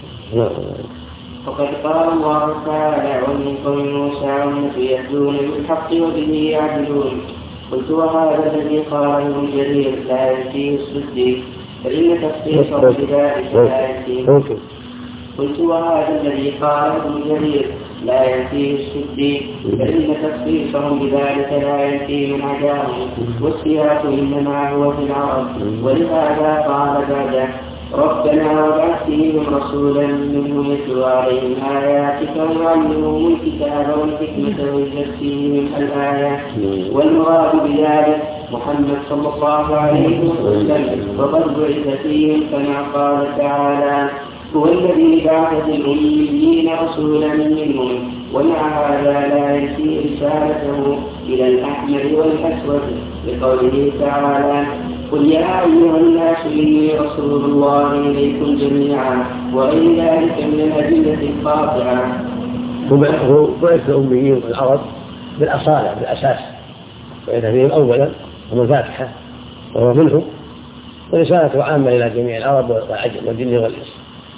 وقد قال الله تعالى ومن قوم موسى أمة يهدون بالحق وبه يعدلون. قلت وهذا الذي قاله ابن جرير لا يأتيه الصديق فإن تخصيصه بذلك لا يأتيه. قلت وهذا الذي قاله ابن جرير لا يأتيه الصديق فإن تخصيصهم بذلك لا يأتي من عداهم والسياق إنما هو في العرب. ولهذا قال بعده ربنا وابعث فيهم رسولا منهم يتلو عليهم آياتك ويعلمهم الكتاب والحكمة ويزكيهم الآيات. والمراد بذلك محمد صلى الله عليه وسلم وقد بعث فيهم كما قال تعالى هو الذي بعث في الأميين رسولا منهم ومع هذا لا ينسي رسالته إلى الأحمر والأسود لقوله تعالى قل يا أيها الناس إني رسول الله إليكم جميعا وغير ذلك من الأدلة القاطعة. هو بعث الأميين والعرب بالأصالة بالأساس بعث فيهم أولا هم الفاتحة وهو منهم ورسالته عامة إلى جميع العرب والعجم والجن والإنس.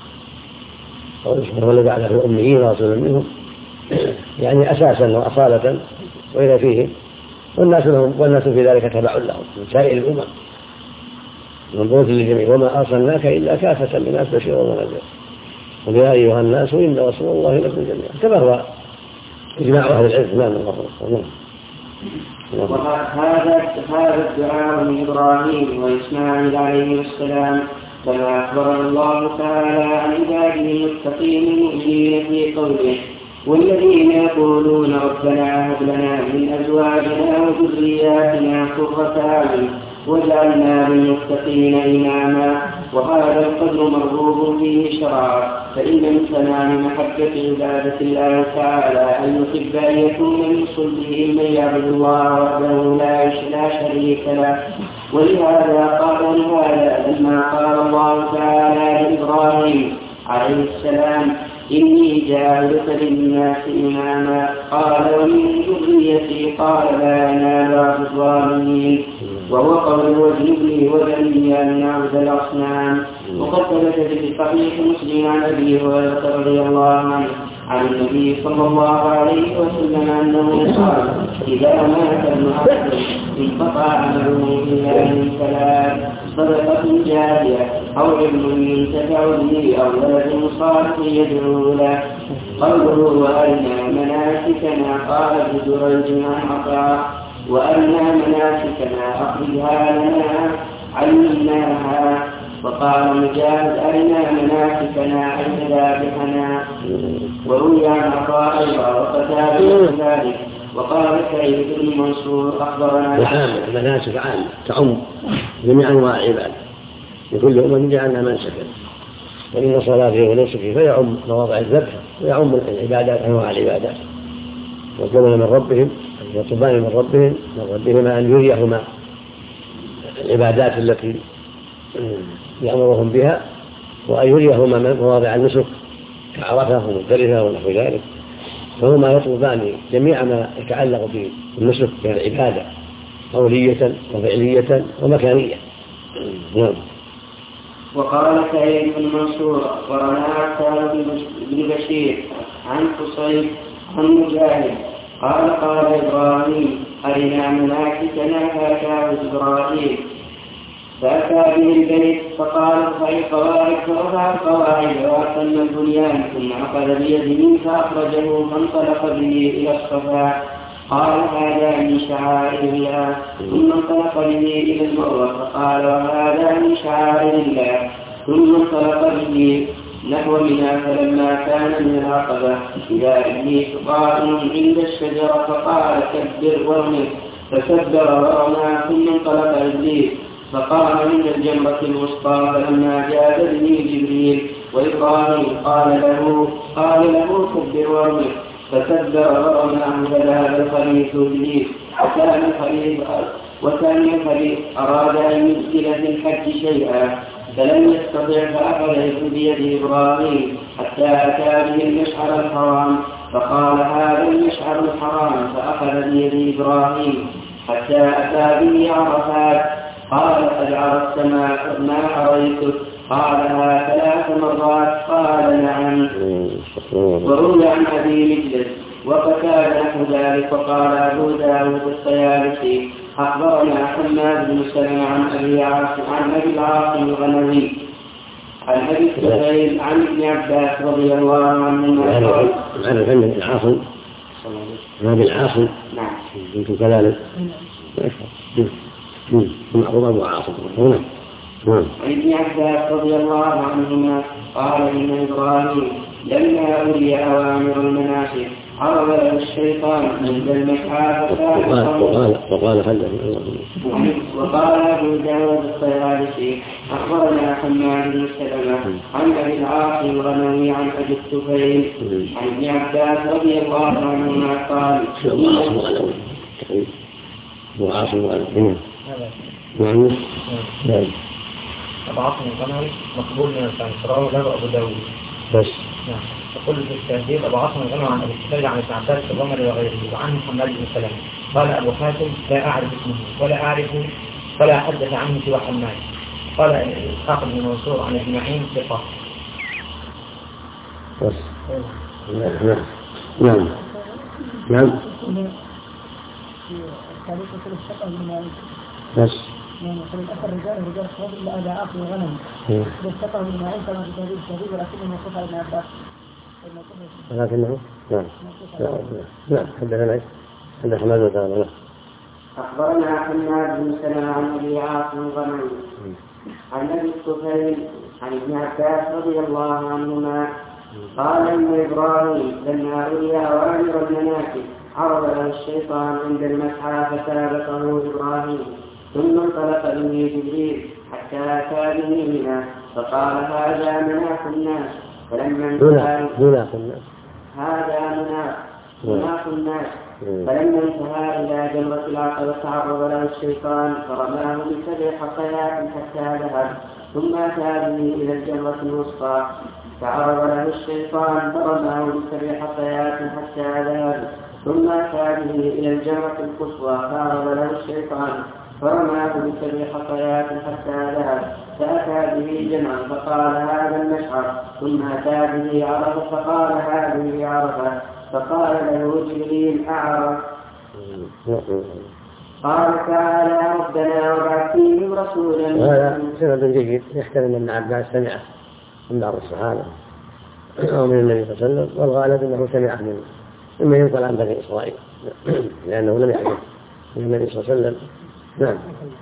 هو الذي بعث الأميين رسولا منهم يعني أساسا وأصالة وإلى فيهم والناس في ذلك تبع لهم من سائر الأمم منبوذ للجميع وما أرسلناك إلا كافة للناس بشيرا ونذيرا قل يا أيها الناس إن رسول الله لكم جميعا كما هو إجماع أهل العلم. هذا الدعاء من إبراهيم وإسماعيل عليه السلام، كما أخبر الله تعالى عن عباده المتقين المؤمنين في قوله: والذين يقولون ربنا هب لنا من أزواجنا وذرياتنا قرة أعين واجعلنا للمتقين إماما. وهذا القدر مرغوب فيه شرعا، فإن من تمام محبة عبادة الله تعالى أن يحب أن يكون من صلبه من يعبد الله وحده لا شريك له. ولهذا قال لما قال الله تعالى لإبراهيم عليه السلام: إني جاعلك للناس إماما، قال: ومن ذريتي، قال: لا ينال عهد الظالمين. وهو قول: واجنبني وبني أن نعبد الأصنام. وقد ثبت في صحيح مسلم عن أبي هريرة رضي الله عنه عن النبي صلى الله عليه وسلم أنه قال: إذا مات ابن آدم انقطع عمله إلا من ثلاث: صدقة جارية، أو علم ينتفع به، أو ولد صالح يدعو له. قوله: وأرنا مناسكنا، قال ابن جريج عن عطاء: وأرنا مناسكنا أخرجها لنا علمناها. وقال مجاهد: أرنا مناسكنا أين ذابحنا. وروي عن عطاء أيضا وقتادة ذلك. وقال سعيد بن منصور أخبرنا مناسك عامة تعم جميع أنواع العباد، لكل أمة جعلنا منسكا، وإن صلاتي ونسكي فيعم مواضع الذبح ويعم العبادات أنواع العبادات. وطلبنا من ربهم يطلبان من ربهما أن يريهما العبادات التي يأمرهم بها، وأن يريهما مواضع النسك كعرفة ومزدلفة ونحو ذلك. فهما يطلبان جميع ما يتعلق بالنسك من العبادة قولية وفعلية ومكانية. وقال سعيد بن منصور أخبرنا عتاب بن بشير عن قصيد عن مجاهد قال: قال إبراهيم: أرنا مناسكنا. فأتاه إبراهيم فأتى به البيت فقال: ارفع القواعد، فرفع القواعد وأتم البنيان، ثم أخذ بيده فأخرجه فانطلق به إلى الصفا. قال: هذا من شعائر الله. ثم انطلق به إلى المروة فقال: وهذا من شعائر الله. ثم انطلق به نحو منى، فلما كان من العقبة إذا إبليس قائم عند الشجرة فقال: كبر وارمي، فكبر ورمى. ثم انطلق إبليس فقام عند الجمرة الوسطى، فلما جاء به جبريل وإبراهيم قال له كبر وارمي، فكبر ورمى. فذهب الخليفة إبليس، وكان الخليفة أراد أن يبدل في الحج شيئا فلم يستطع، فأخذ بيد إبراهيم حتى أتى به المشعر الحرام فقال: هذا المشعر الحرام. فأخذ بيد إبراهيم حتى أتى به عرفات. قال: قد عرفت ما أريتك؟ قالها 3 مرات. قال: نعم. وروي عن أبي مجلس وقتادة نحو ذلك. وقال أبو داود الطيالسي: أخبرنا حماد بن سلمة عن أبي العاصم الغنوي عن أبي السهيل عن ابن عباس رضي الله عنهما قال: عن ابن العاصم نعم كنت كذلك أبو عاصم عن ابن عباس رضي الله عنهما قال: إن إبراهيم لما أولي أوامر المناسك عرض له الشيطان عند المشعر وقال أبو داود الطيالسي: أخبرنا حماد بن سلمة عن أبي العاصم الغنوي عن أبي الطفيل عن ابن عباس رضي الله عنهما قال: أبو عاصم الغنوي نعم أبو عاصم الغنوي مقبول من الفنسراء له أبو داود بس. نعم. يقول في التهذيب: أبو عاصم الغنوي عن أبي الطفيل عن ابن عباس الرملي وغيره، وعن محمد بن سلمة. قال أبو حاتم: لا أعرف اسمه ولا حدث عنه سوى حماد. قال إسحاق بن منصور عن ابن معين ثقة. بس. نعم بس. يعني الأخر رجال الصواب إلا أبا عاصم الغنم بالثقة من معين كما في تهذيب الشهيد، ولكنه موقوف على ابن عباس. ولكنه نعم حدثنا حماد بن سلمة. أخبرنا حماد بن سلمة عن أبي عاصم الغنوي عن أبي الطفيل عن ابن عباس رضي الله عنهما قال إن إبراهيم لما رؤي أوامر المناكب عرض له الشيطان عند المسعى فسابقه إبراهيم ثم انطلق به جبريل حتى أتى به منى فقال هذا مناخ الناس فلما انتهى هذا مناخ الناس فلما انتهى إلى جمرة العقبة تعرض له الشيطان فرماه ب7 حصيات حتى ذهب ثم أتى به إلى الجمرة الوسطى فعرض له الشيطان فرماه ب7 حصيات حتى ذهب ثم أتى به إلى الجمرة القصوى فعرض له الشيطان فرماه ب7 حصيات حتى ذهب فأتى به جمعا فقال هذا المشعر ثم أتى به عرفة فقال هذه عرفة فقال له جبريل أعرف قال تعالى ربنا وابعث فيهم رسولا. هذا سند جيد يحتمل أن عباس سمعه من بعض الصحابة أو من النبي صلى الله عليه وسلم والغالب أنه سمعه مما ينقل عن بني إسرائيل لأنه لم يحدث من النبي صلى الله عليه وسلم. نعم.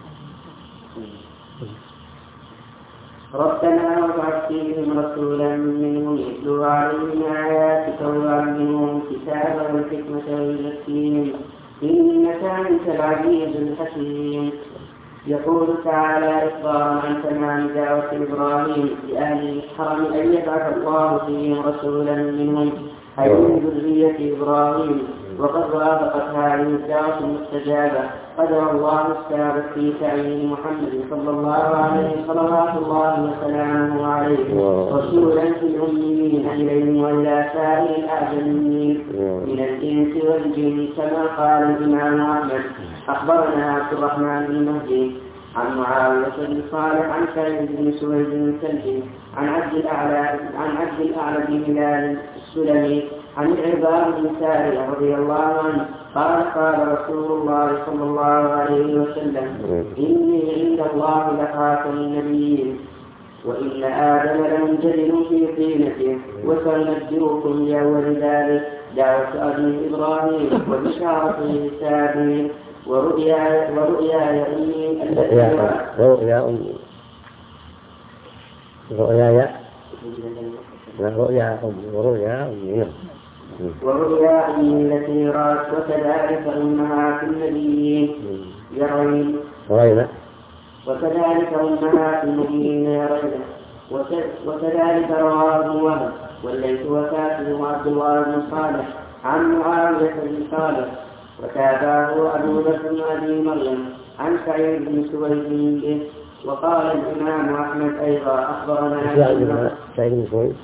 ربنا وابعث فيهم رسولا منهم يتلو عليهم آياتك ويعلمهم الكتاب والحكمة ويزكيهم إنك أنت العزيز الحكيم. يقول تعالى إخبارا عن تمام دعوة إبراهيم لأهل الحرم أن يبعث الله فيهم رسولا منهم أي من ذرية إبراهيم وقد وافقت هذه الدعوة المستجابة قدر الله السابق في تعيين محمد صلى الله عليه صلوات الله وسلامه عليه رسولا في الأميين إليهم وإلى سائر الأعجميين من الإنس والجن كما قال الإمام أحمد. أخبرنا عبد الرحمن بن مهدي عن معاوية بن صالح عن سعيد بن سويد بن سلمي عن عبد الأعلى بن هلال السلمي عن العباد بن سارية رضي الله عنه قال قال رسول الله صلى الله عليه وسلم إني عند الله لخاتم النبيين وإن آدم لمنجل في طينته وسننبئكم بأول ذلك دعوة أبي إبراهيم وبشارته السابين ورؤيا أمي ورؤيا أمي التي رأت وكذلك أمهات النبيين يرين وكذلك أمهات النبيين يرين وكذلك رواه وهب والليث وكاتب عبد الله بن صالح عن معاوية بن صالح وتابعه أبو بكر بن أبي مريم عن سعيد بن سويد به. وقال الإمام أحمد أيضا أخبرنا سعيد بن سويد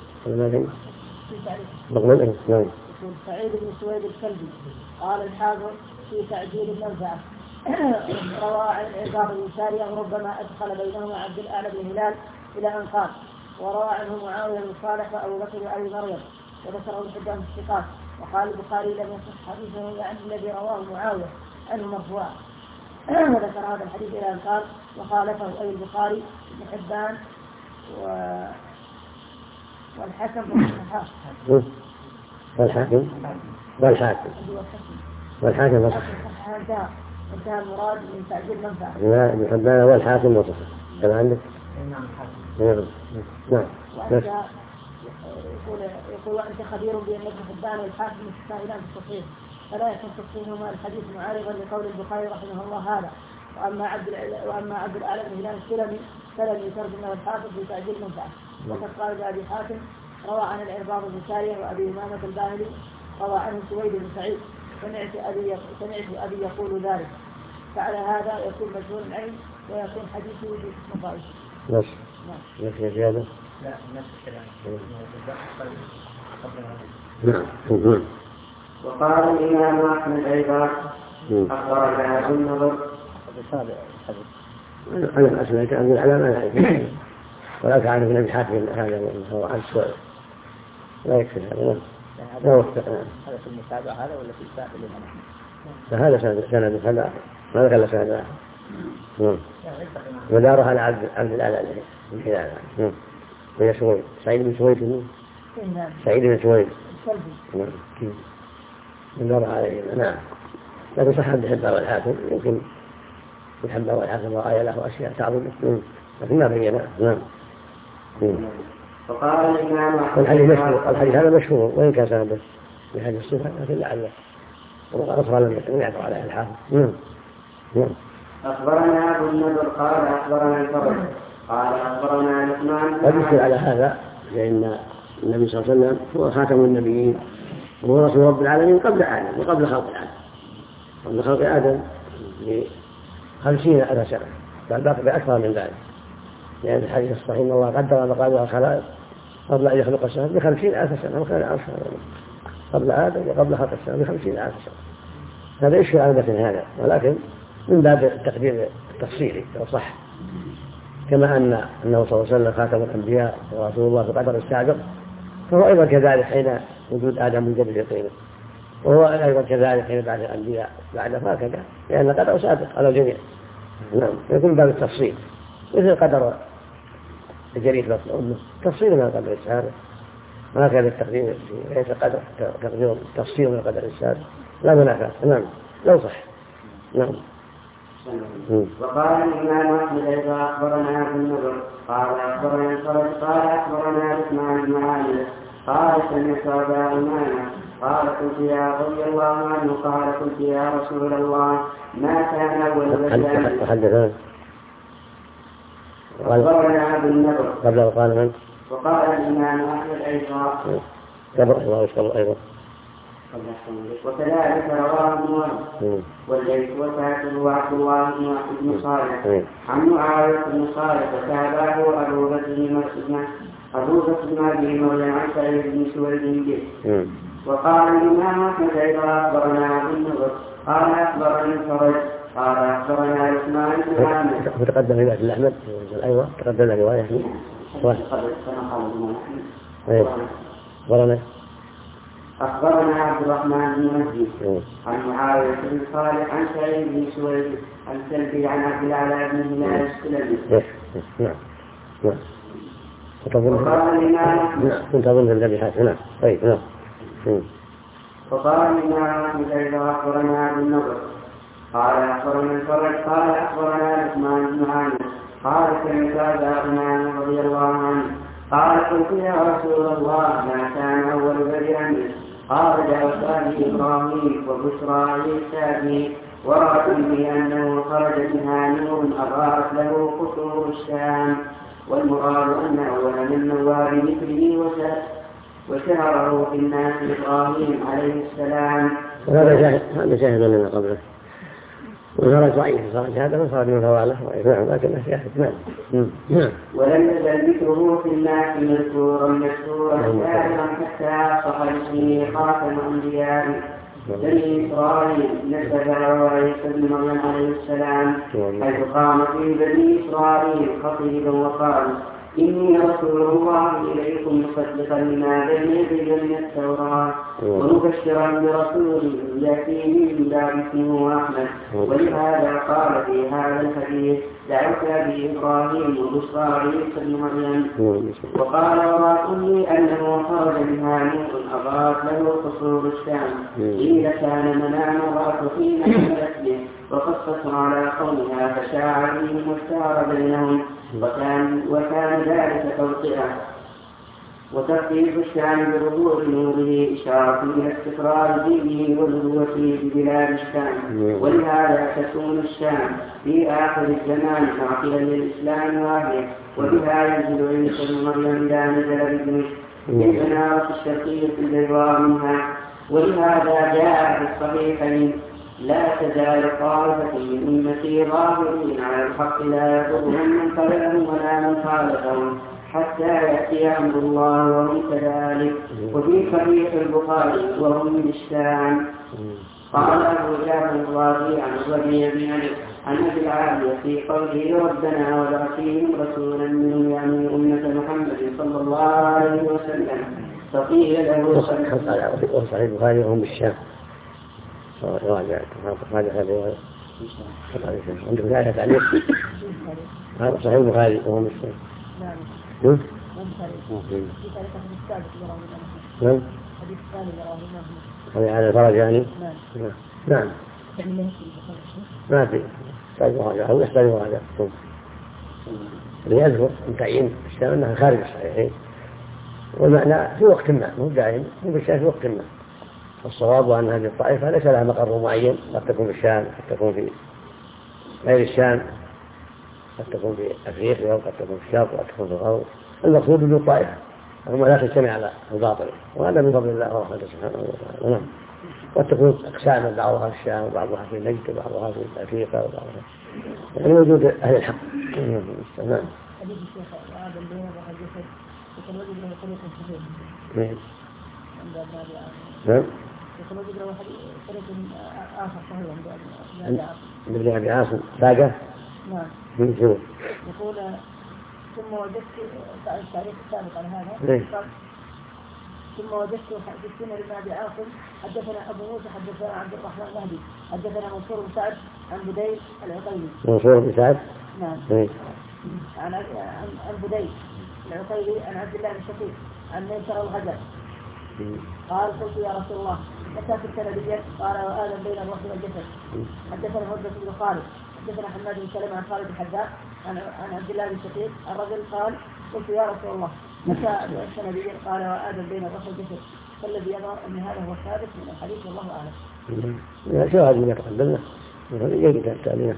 سعيد بن سويد الكلبي قال الحافظ في تعجيل المنفعة روى عن عباد بن سارية ربما أدخل بينهما عبد الأعلى بن هلال إلى أن قال وروى عنه معاوية بن صالح وأبو بكر وأبي مريم وذكره الحجام في الثقات. وقال البخاري لم يصح حديثه يعني الذي رواه معاوية عنه مرفوعا وذكر هذا الحديث إلى أن قال وخالفه أي البخاري بن حبان والحكم انتهى المراد من تعجيل منفعة. لا ابن حبان والحاكم وصفه كان عندك. نعم. يقول وأنت خبير بأن ابن حبان والحاكم متساهلان في التصحيح فلا يكون تصحيحهما الحديث معارضا لقول البخاري رحمه الله هذا. وأما عبد الأعلى بن هلال السلمي فلم يترجم له الحافظ في تعجيل منفعة. وقد قال بأبي حاتم روى عن العرباض بن سارية وأبي إمامة الباهلي روى عنه سويد بن سعيد سمعت أبي يقول ذلك. فعلى هذا يكون مجهول العلم ويكون حديثه باسم ضعيف. نفس زيادة. لا نفس الكلام. نعم. وقال الإمام أحمد أيضا أخبرنا أبو النضر أنا أسمعت أن العلامة ولا تعرف النبي حاتم هذا هو عن السؤال لا يكفي هذا لا وفق. هذا في المتابعة هذا ولا في الساحل الإمام؟ فهذا سند هذا ما ذكر سند وداره على عبد الأعلى من خلال وهي سويد سعيد بن سويد وداره عليه. نعم. لكن صح عند الحبان والحاكم، يمكن الحبان والحاكم رأي له أشياء تعظم، لكن ما بينها. نعم. وقال الإمام الحديث هذا مشهور وإن كان سنده بحديث الصفة، لكن لعله وأخرى لم يعثر عليه الحافظ. نعم. أخبرنا أبو النضر قال أخبرنا الفضل قال أخبرنا لقمان. قد يشكل على هذا لأن النبي صلى الله عليه وسلم هو خاتم النبيين وهو رسول رب العالمين قبل آدم وقبل خلق آدم، قبل خلق آدم ب50,000 سنة، بل بأكثر من ذلك، لأن الحديث الصحيح أن الله قدر مقادير الخلائق قبل أن يخلق السماء ب50,000 سنة، وكان عرشه قبل آدم وقبل خلق السماء ب50,000 سنة. هذا يشكل على مثل هذا، ولكن من باب التقدير التفصيلي لو صح، كما أنه صلى الله عليه وسلم خاتم الأنبياء ورسول الله في قدر السابق، فهو أيضا كذلك حين وجود آدم من قبل يقينه، وهو أيضا كذلك حين بعد الأنبياء بعد هكذا، لأن قدر سابق على الجميع. نعم. يكون باب التفصيل مثل قدر الجريد بطن أمه تفصيل من قدر السابق، وهكذا التقدير ليس قدر تقدير تفصيل من قدر السابق لا منافاة. نعم لو صح. نعم. وقال الإمام أحمد أيضا أخبرنا أبو النضر قال أخبرنا الفرج قال أخبرنا عثمان بن عامر قال سمعت أبا أمامة قال قلت يا رضي الله عنه قال قلت يا رسول الله ما كان أول بدء. أخبرنا أبو النضر قبل وقال من؟ وقال الإمام أحمد أيضا قبل الله يشكر أيضا. وكذلك رواه ابن وهب والليث وكاتبه عبد الله بن صالح عن معاوية بن صالح وتابعه أبو بكر بن أبي مريم عن سعيد بن سويد به. وقال الإمام أحمد أيضا أخبرنا أبو النضر قال أخبرني الفرج قال أخبرنا عثمان بن عامر. تقدم رواية أحمد أيوة تقدم رواية أحمد. أخبرنا عبد الرحمن بن مهدي عن معاوية بن صالح عن سعيد بن سويد عن سلبي عن عبد الأعلى بن هلال السلمي. نعم. وقال الإمام كنت أظن الذي حاكم. نعم. طيب. نعم. وقال الإمام أحمد أيضا أخبرنا أبو النضر قال أخبرنا الفرج قال أخبرنا عثمان بن عامر قال سمعت أبا أمامة رضي الله عنه قال قلت يا رسول الله ما كان أول بدء؟ قال جاءني إبراهيم وبشرى عيسى ورأت به أنه خرج منها نور أضاءت له قصور الشام، والمراد أن أول من نوار مثله وشهره في الناس إبراهيم عليه السلام. هذا شاهد لنا قبله وخرج ضعيف صارت هذا من خرج من فواله نعم لكن شاهد. نعم. ولم يزل ذكره في الناس مذكورا سائرا حتى صح اسمه خاتم الأنبياء بني إسرائيل نسب عيسى بن مريم عليه السلام، حيث قام في بني إسرائيل خطيبا وقال إني رسول الله إليكم مصدقا لما بين يدي من التوراة ومبشرا برسول يأتي من بعد اسمه أحمد. ولهذا قال في هذا الحديث دعوت بإبراهيم وبشرى عيسى بن مريم. وقال ورأت لي أنه خرج منها نور أضاءت له قصور الشام، قيل كان منام رأت حين نزلت به وقصت على قومها فشاع بهم واستار بينهم، وكان ذلك توطئة وتخفيف الشام بظهور نوره إشارة إلى استقرار دينه ونبوته ببلاد الشام. ولهذا تكون الشام في آخر الزمان معقلا للإسلام واهية، وبها ينزل عيسى بن مريم إذا نزل بدمشق من بنارة الشرقية البيضاء منها. ولهذا جاء في الصحيحين لا تزال طائفة من أمتي ظاهرين على الحق لا يضرهم من قبلهم ولا من خالفهم حتى يأتي أمر الله وهم كذلك. وفي صحيح البخاري وهم من الشام. قال أبو جعفر الرازي عن الربيع بن علي عن أبي العالية في قوله ربنا وبعث فيهم رسولا منهم يعني أمة محمد صلى الله عليه وسلم، فقيل له صحيح البخاري وهم بالشام. راجع هذا عندك ذلك تعليق هذا صحيح البخاري وهم بالشام. نعم. هذه على الفرج يعني. نعم. يعني ما ما في يحتاج مراجعة أو يحتاج مراجعة ليذكر من تعيين الشام أنها خارج الصحيحين، والمعنى في وقت ما مو دائم، مو بالشام في وقت ما. الصواب أن هذه الطائفة ليس لها مقر معين، قد تكون في الشام، قد تكون في غير الشام، قد تكون في أفريقيا، وقد تكون في الشرق، وقد تكون في الغرب. المقصود وجود طائفة ثم لا تجتمع على الباطل، وهذا من فضل الله ورحمته سبحانه وتعالى. نعم. قد تكون أقسام، بعضها في الشام وبعضها في نجد وبعضها في أفريقيا وبعضها يعني وجود أهل الحق. نعم. حديث الشيخ آدم بين الروح والجسد يقول وجد له طريق صحيح. نعم. يقول وجد له طريق آخر صحيح عند ابن أبي عاصم باقة. نعم. يقول ثم وجدت التاريخ السابق على هذا. ثم وجدت في السنة لابن أبي عاصم حدثنا أبو موسى حدثنا عبد الرحمن المهدي حدثنا منصور بن سعد عن بديل العقيلي. منصور بن سعد. نعم. عن بديل العقيلي عن عبد الله بن شقيق عن ميسر الغزل قال قلت يا رسول الله متى كنت نبيا؟ قال وآدم بين الروح والجسد. حدثنا عبدة بن خالد حدثنا حماد بن سلمة عن خالد الحذاء عن عبد الله بن شقيق الرجل قال قلت يا رسول الله متى كنت نبيا؟ قال وآدم بين الروح والجسد. فالذي يظهر أن هذا هو الثابت من الحديث والله أعلم. شو هذه ما تقدمنا يجب التأليف.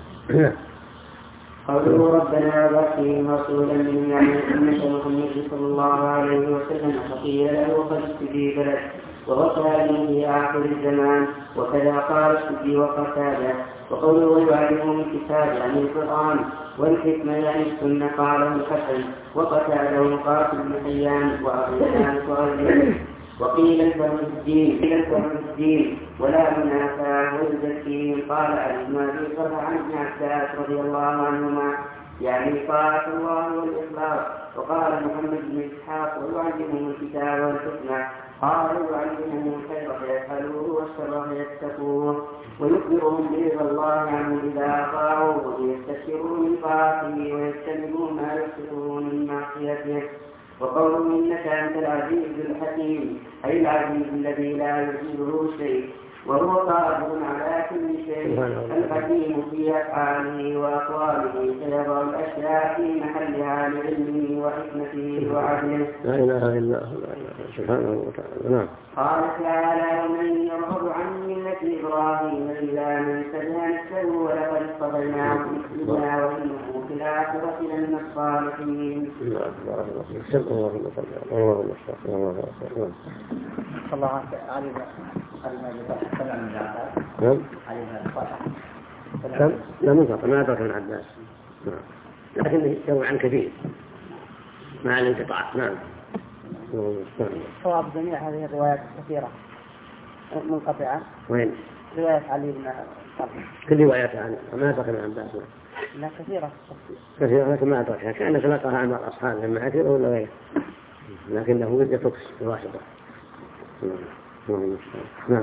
قوله ربنا وبعثهم رسولا منهم يعني أمة محمد صلى الله عليه وسلم، فقيل له قد استجيب لك ووقع في آخر الزمان، وكذا قال السدي وقتاده. وقوله يعلمهم الكتاب يعني القرآن والحكمة يعني السنة قاله الحسن وقتاده قاتل بن حيان وأبيان وغيره. وقيل الفهم الدين ولا منافاه ويزكيهم. قال علي بن ابي طلحه عن ابن عباس رضي الله عنهما يعني طاعة الله والإخلاص. وقال محمد بن إسحاق ويعلمهم الكتاب والحكمة قال يعلمهم الخير فيفعلوه والشر فيتقوه ويخبرهم برضا الله عنه إذا أطاعوه ويستكثروا من طاعته ويجتنبوا ما يكفرون من معصيته. وقوله إنك أنت العزيز الحكيم أي العزيز الذي لا يعجزه شيء وهو قادر على كل شيء الحكيم في أفعاله وأقواله فيضع الأشياء في محلها لعلمه وحكمته وعدله. لا إله إلا هو سبحانه وتعالى. نعم. قال تعالى ومن يرغب عن ملة إبراهيم إلا من سفه نفسه ولقد اصطفيناه في الدنيا وإنه في الآخرة لمن الصالحين. الله عليه لا منقطع ما أدرك من عباس لكنه يروي عن كثير مع الانقطاع. نعم. صواب جميع هذه الروايات كثيرة منقطعة. وين؟ رواية علي بن كل روايات عنه ما أدرك من عباس. لا كثيرة لكن ما أدركها كأنك لقاها عن الأصحاب لما عثر ولا غيره لكنه يترك بواسطة. نعم.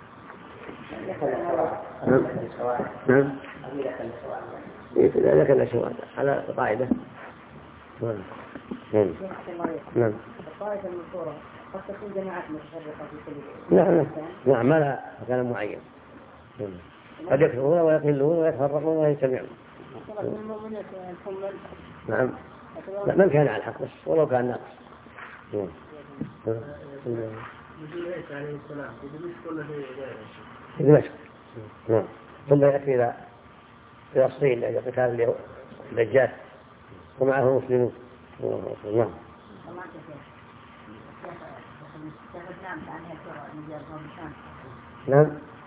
نعم. إذا ذكر الأشواط على قاعدة. نعم. الطائفة المنصورة قد تكون جماعات متفرقة في كل نعم ما لها مكان معين. قد يكثرون ويقلون ويتفرقون ويجتمعون. نعم. من كان على الحق بس ولو كان ناقص. عليه السلام في دمشق. نعم. ثم يأتي إلى الصين لقتال الدجال ومعه مسلمون. نعم. نعم.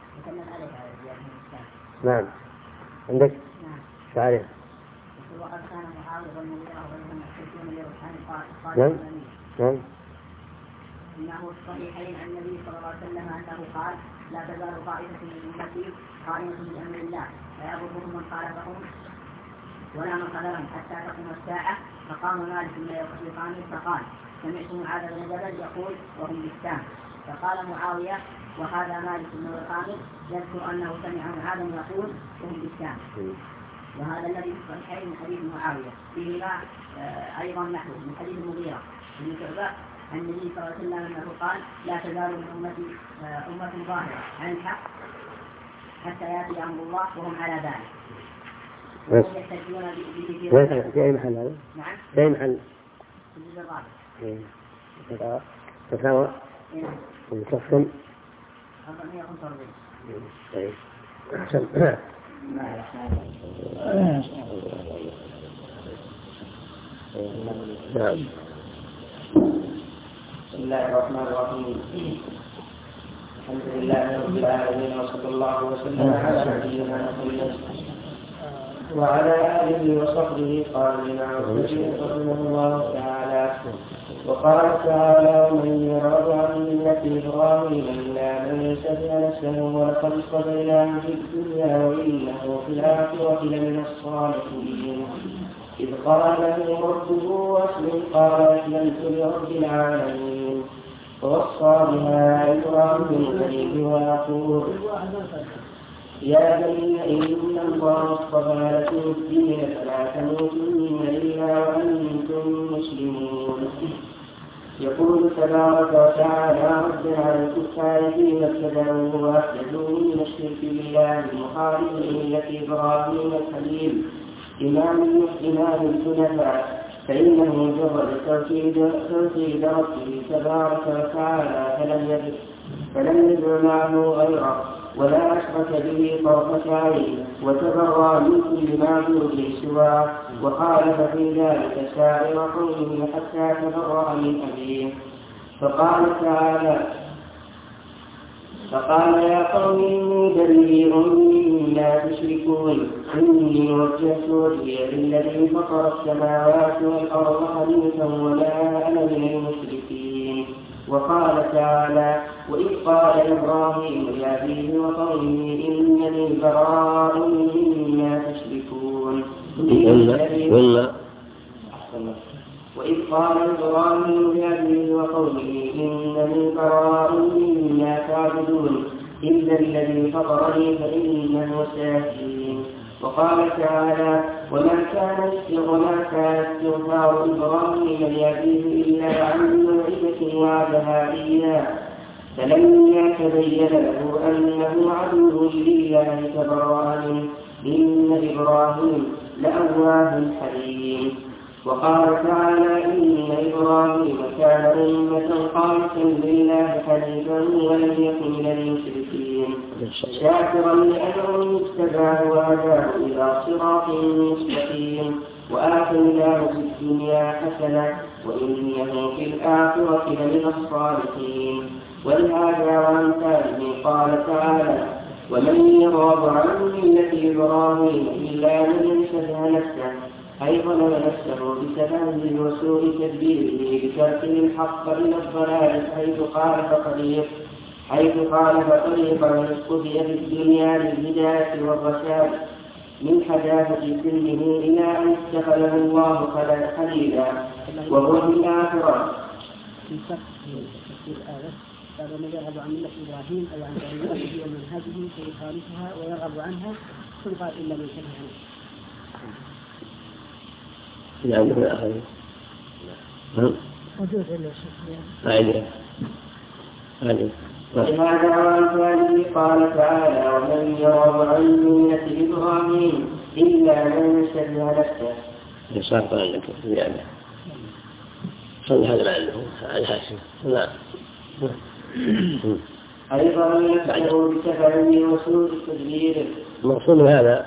نعم. عندك تعرف. وقد كان معاوية والمغيرة وغيرهم يحتجون لروحان نعم. نعم. إنه الصحيحين عن النبي صلى الله عليه وسلم أنه قال لا تزال طائفة من أمتي قائمة بأمر الله لا يضرهم من خالفهم ولا من خذلهم حتى تقوم الساعة. فقام مالك بن يقظان فقال سمعت معاذ بن جبل يقول وهم بالشام. فقال معاوية وهذا مالك بن يقظان يذكر أنه سمع معاذ يقول وهم بالشام. وهذا الذي في الصحيحين من حديث معاوية فيه أيضا نحو من حديث المغيرة بن شعبة عن النبي صلى الله عليه وسلم أنه قال لا تزال من أمتي أمة ظاهرة عن الحق حتى يأتي أمر الله وهم على ذلك. بس. وهم يحتجون في أي محل هذا؟ نعم. في أي محل؟ في الجزء الرابع. تساوى. ومكفل. 445. طيب. أحسن. نعم. بسم الله الرحمن الرحيم. الحمد لله رب العالمين وصلى الله وسلم على نبينا محمد وعلى آله وصحبه. قال الإمام الشافعي رحمه الله تعالى: وقال تعالى: ومن يرغب عن ملة إبراهيم إلا من سفه نفسه ولقد اصطفيناه في الدنيا وإنه في الآخرة لمن الصالحين. إذ قال له ربه أسلم قال أسلمت لرب العالمين. فوصى بها إبراهيم بنيه ويقول: يا بني إن الله اصطفى لكم الدين فلا تموتن إلا وأنتم مسلمون. يقول تبارك وتعالى: رد على الكفار فيما ابتدعوه وأحدثوه من الشرك بالله المخالف لملة إبراهيم الحليم إمام الحنفاء، فإنه مجرد توحيد ربه تبارك وتعالى فلم يدع معه غيره ولا أشرك به طرفة عين، وتبرأ من كل معبود سواه، وخالف في ذلك سائر قومه حتى تبرأ من أبيه. فقال تعالى: فقال يا قوم إني بريء مما تشركون إني وجهت وجهي للذي فطر السماوات والأرض حنيفا وما أنا من المشركين. وقال تعالى: وإذ قال إبراهيم لأبيه وقومه إنني براء مما تشركون. وإذ قال إبراهيم لأبيه وقومه إنني براء مما تعبدون إلا الذي فطرني فإنه سيهدين. وقال تعالى: وما كان استغفار إبراهيم لأبيه إلا عن موعدة وعدها إياه فلما تبين له أنه عدو لله تبرأ منه إن إبراهيم لأواه حليم. وقال تعالى: إن إبراهيم كان أمة قانتا لله حنيفا ولم يكن من المشركين شاكرا لأنعمه اجتباه وهداه إلى صراط مستقيم وآتيناه في الدنيا حسنة وإنه في الآخرة لمن الصالحين. ولهذا وأمثاله قال تعالى: ومن يرغب عن ملة إبراهيم إلا من سفه نفسه أي ظلم نفسه بسفهه وسوء تدبيره بتركه الحق إلى الضلال حيث خالف طريقا اصطفي في الدنيا للهداية والرشاد من حداثة سنه إلى أن اتخذه الله خليلا وهو في الآخرة. ومن يرغب عن ملة إبراهيم أي عن طريقته ومنهجه فيخالفها ويرغب عنها تلقى إلا من شبه ولهذا وأمثاله قال تعالى: ومن يرغب عن ملة إبراهيم إلا من شبه نفسه. يسار عندك زيادة صلى هذا لعله على هاشم. نعم. أيضا يفعله بسفهه وسوء تدبيره. المقصود من هذا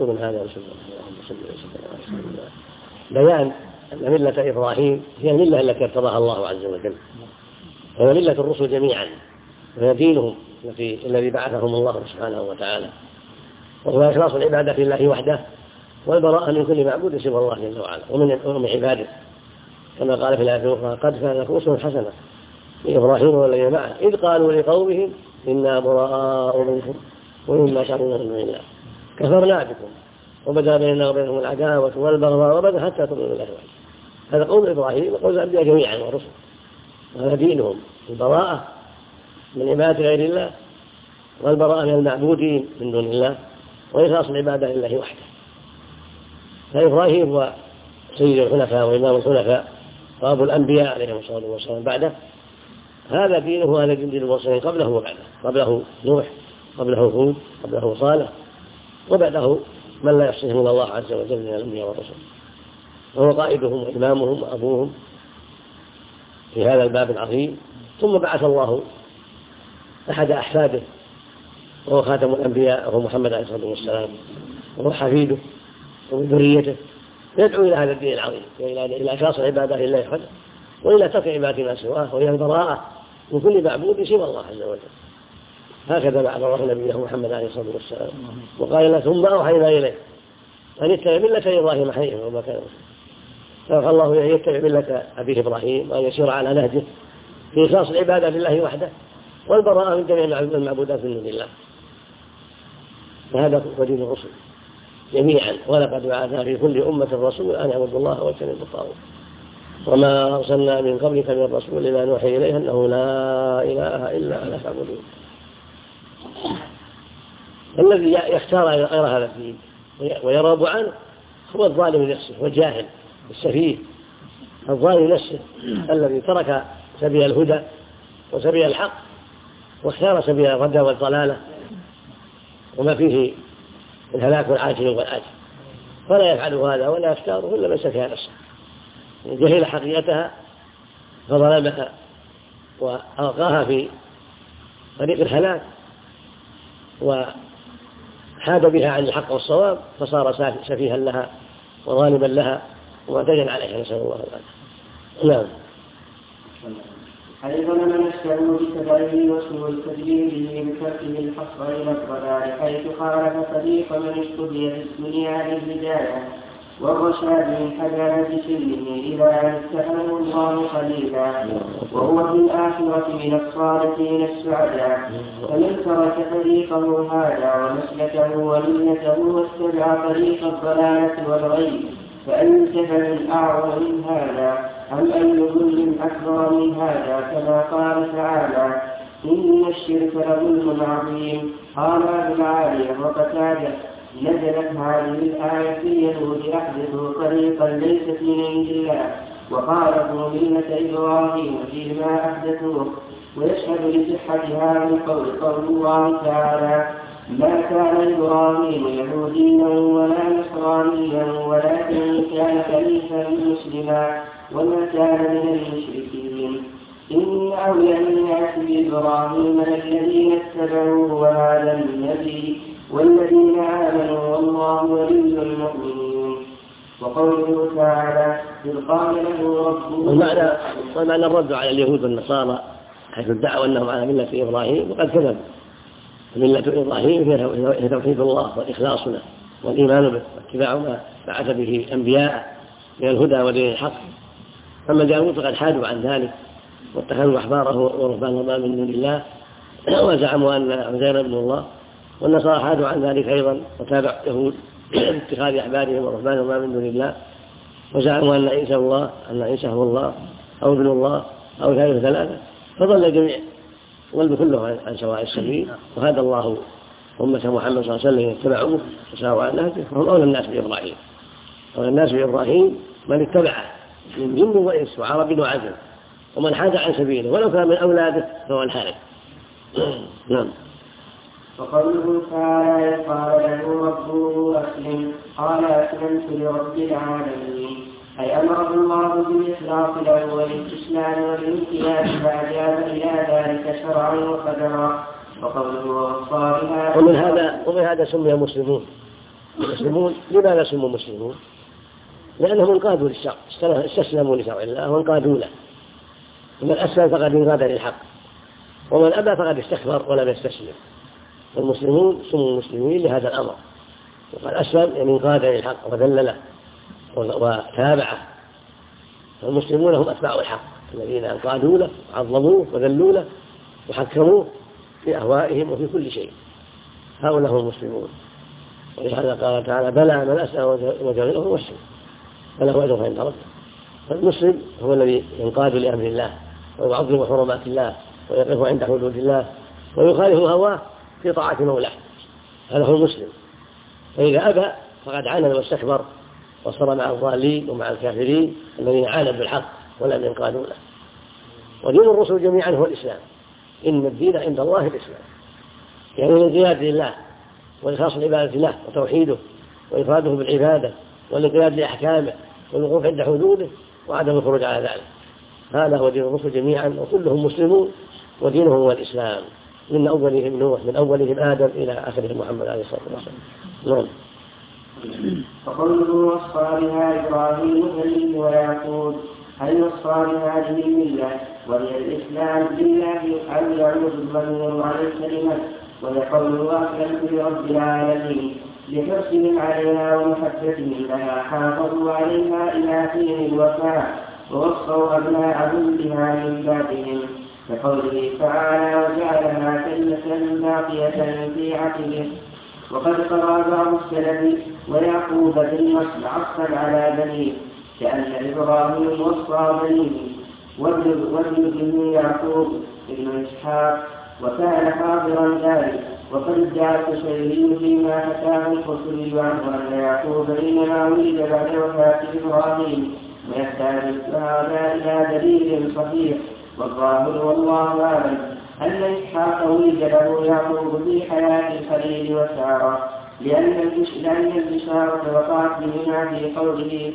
بيان أن ملة إبراهيم هي الملة التي ارتضاها الله عز وجل، وهي ملة الرسل جميعا، وهي دينهم الذي بعثهم الله سبحانه وتعالى، وهو إخلاص العبادة لله وحده والبراءة من كل معبود سوى الله جل وعلا ومن عباده، كما قال في الآية الأخرى: قد كان لكم أسوة حسنة في إبراهيم والذين معه إذ قالوا لقومهم إنا براء منكم ومما تعبدون من دون الله كفرنا بكم وبدا بيننا وبينهم العداوة والبغضاء وبدا حتى تؤمنوا بالله وحده. هذا قول إبراهيم وقول الأنبياء جميعا والرسل، وهذا دينهم البراءة من عبادة غير الله والبراءة من المعبودين من دون الله وإخلاص العبادة لله وحده. فإبراهيم هو سيد الحنفاء وإمام الحنفاء وأبو الأنبياء عليهم الصلاة والسلام بعده. هذا دينه وهذا دين المرسلين قبله وبعده. قبله نوح قبله هود، قبله صالح، وبعده من لا يحصيهم إلا الله عز وجل من الأنبياء والرسل، وهو قائدهم وإمامهم وأبوهم في هذا الباب العظيم. ثم بعث الله أحد أحفاده وهو خاتم الأنبياء وهو محمد عليه الصلاة والسلام، وهو حفيده ومن ذريته، يدعو إلى هذا الدين العظيم، إلى إخلاص العبادة لله وحده، وإلى ترك عبادة ما سواه، وإلى البراءة من كل معبود سوى الله عز وجل. هكذا بعث الله نبيه محمد عليه الصلاة والسلام، وقال له ثم أوحينا إليه أن يتبع ملة إبراهيم حنيفا وما كان مشركا. فقال الله أن يتبع ملة أبيه إبراهيم وأن يسير على نهجه في إخلاص العبادة لله وحده والبراءة من جميع المعبودات من دون الله. فهذا هو دين الرسل جميعا، ولقد بعثنا في كل أمة رسول أن اعبدوا الله واجتنبوا الطاغوت وما أرسلنا من قبلك من رسول إلا نوحي إليه أنه لا إله إلا أنا فاعبدون. الذي يختار غير هذا الدين ويرغب عنه هو الظالم لنفسه والجاهل السفيه، الظالم نفسه الذي ترك سبيل الهدى وسبيل الحق واختار سبيل الردى والضلالة وما فيه الهلاك والعاجل والآجل، فلا يفعل هذا ولا يختاره إلا من سفه نفسه، جهل حقيقتها فظلمها وألقاها في طريق الهلاك وحاد بها عن الحق والصواب، فصار سفيها لها وظالما لها ومعتديا عليها، نسأل الله العافية. نعم. حيث من نشأه بتبعه وسوء التدبير بتركه الحصر إلى الضلال، حيث خالف طريق من اشتبه في الدنيا للهداية والرشاد من حجر بسنه إلى أن اتخذه الله خليلا، وهو في الآخرة من الصالحين السعداء. فمن ترك طريقه هذا ومسلكه وملته واتبع طريق الضلالة والغي، فأي جهل أعظم من هذا أم أي ظلم أكبر من هذا؟ كما قال تعالى إن الشرك لظلم عظيم. قال أبو العالية وقتادة نزلت هذه الآية في اليهود أحدثوا طريقا ليست من عند الله وخالفوا ملة إبراهيم فيما أحدثوه. ويشهد لصحة هذا القول قول الله تعالى ما كان إبراهيم يهوديا ولا نصرانيا ولكن كان حنيفا مسلما وما كان من المشركين. إن أولى الناس بإبراهيم الذين اتبعوه وهذا النبي والذين آمنوا والله ولي المؤمنين. وقوله تعالى إذ قال له ربه. والمعنى الرد على اليهود والنصارى حيث ادعوا أنهم على ملة إبراهيم وقد كذب. ملة إبراهيم هي توحيد الله والإخلاص له والإيمان به واتباع ما بعث به أنبياء من الهدى ودين الحق. أما اليهود فقد حادوا عن ذلك واتخذوا أحباره ورهبانهم من دون الله وزعموا أن عزير ابن الله، والنصارى حادوا عن ذلك أيضا وتابعوا اليهود اتخاذ أحبارهم ورهبانهم من دون الله وزعموا أن عيسى هو الله أو ابن الله أو ثالث ثلاثة، فضل الجميع والب كله عن سواء السبيل. وهذا الله أمة محمد صلى الله عليه وسلم اتبعوه وساروا على نهجه، فهم أولى الناس بإبراهيم. أولى الناس بإبراهيم من اتبعه من جن وإنس وعرب وعجم، ومن حاد عن سبيله ولو كان من أولاده فهو الحارث. نعم. وقوله تعالى قال له ربه أسلم قال أسلمت لرب العالمين، أي أمره الله بالإخلاص له والاستسلام والامتياز فأجاب إلى ذلك شرعا وقدرا. وقوله والصالحات. ومن هذا سمي مسلمون. المسلمون لماذا سموا مسلمون؟ لأنهم انقادوا للشرع، استسلموا لشرع الله وانقادوا له. ومن أسلم فقد انقاد للحق، ومن أبى فقد استكبر ولم يستسلم. والمسلمون سموا مسلمين لهذا الأمر، وقد أسلم يعني انقاد للحق وذلله وتابعه. والمسلمون هم أتباع الحق الذين انقادوا له وعظموه وذلوا له وحكموه في أهوائهم وفي كل شيء، هؤلاء هم المسلمون. ولهذا قال تعالى بلى من أسلم وجعله هو مسلم فله أجر عند ربه. فالمسلم هو الذي ينقاد لأمر الله ويعظم حرمات الله ويقف عند حدود الله ويخالف هواه في طاعة مولاه، هذا هو المسلم. فإذا أبى فقد عاند واستكبر وصار مع الضالين ومع الكافرين الذين عاندوا بالحق ولم ينقادوا له. ودين الرسل جميعا هو الإسلام، إن الدين عند الله الإسلام. يعني الانقياد لله وإخلاص العبادة له وتوحيده وإفراده بالعبادة والانقياد لأحكامه والوقوف عند حدوده وعدم الخروج على ذلك. هذا هو دين الرسل جميعا وكلهم مسلمون ودينهم هو الإسلام من أولهم نوح من أولهم آدم إلى آخرهم محمد عليه الصلاة والسلام. نعم. فقوله وصى بها إبراهيم بنيه ويعقوب أي وصى بهذه الملة وهي الإسلام بالله أن يعود الضمير على الكلمة وهي قوله أسلمت لرب العالمين لحرصهم عليها ومحبتهم لها حافظوا عليها إلى حين الوفاة ووصوا أبناءهم بها من بعدهم كقوله تعالى وجعلها كلمة باقية في عقبه. وقد قرأ بعض السلف ويعقوب بالنصر عطفا على بنيه كأن إبراهيم وصى بنيه وابن ابنه يعقوب ابن إسحاق وكان حاضرا ذلك. وقد ادعى الشيخ فيما حكاه القرطبي عنه أن يعقوب إنما ولد بعد وفاة إبراهيم ويحتاج هذا إلى دليل صحيح والظاهر والله أعلم أن إسحاق ولد له يعقوب في حياة الخليل وسارة لأن البشارة وقعت بهما في قوله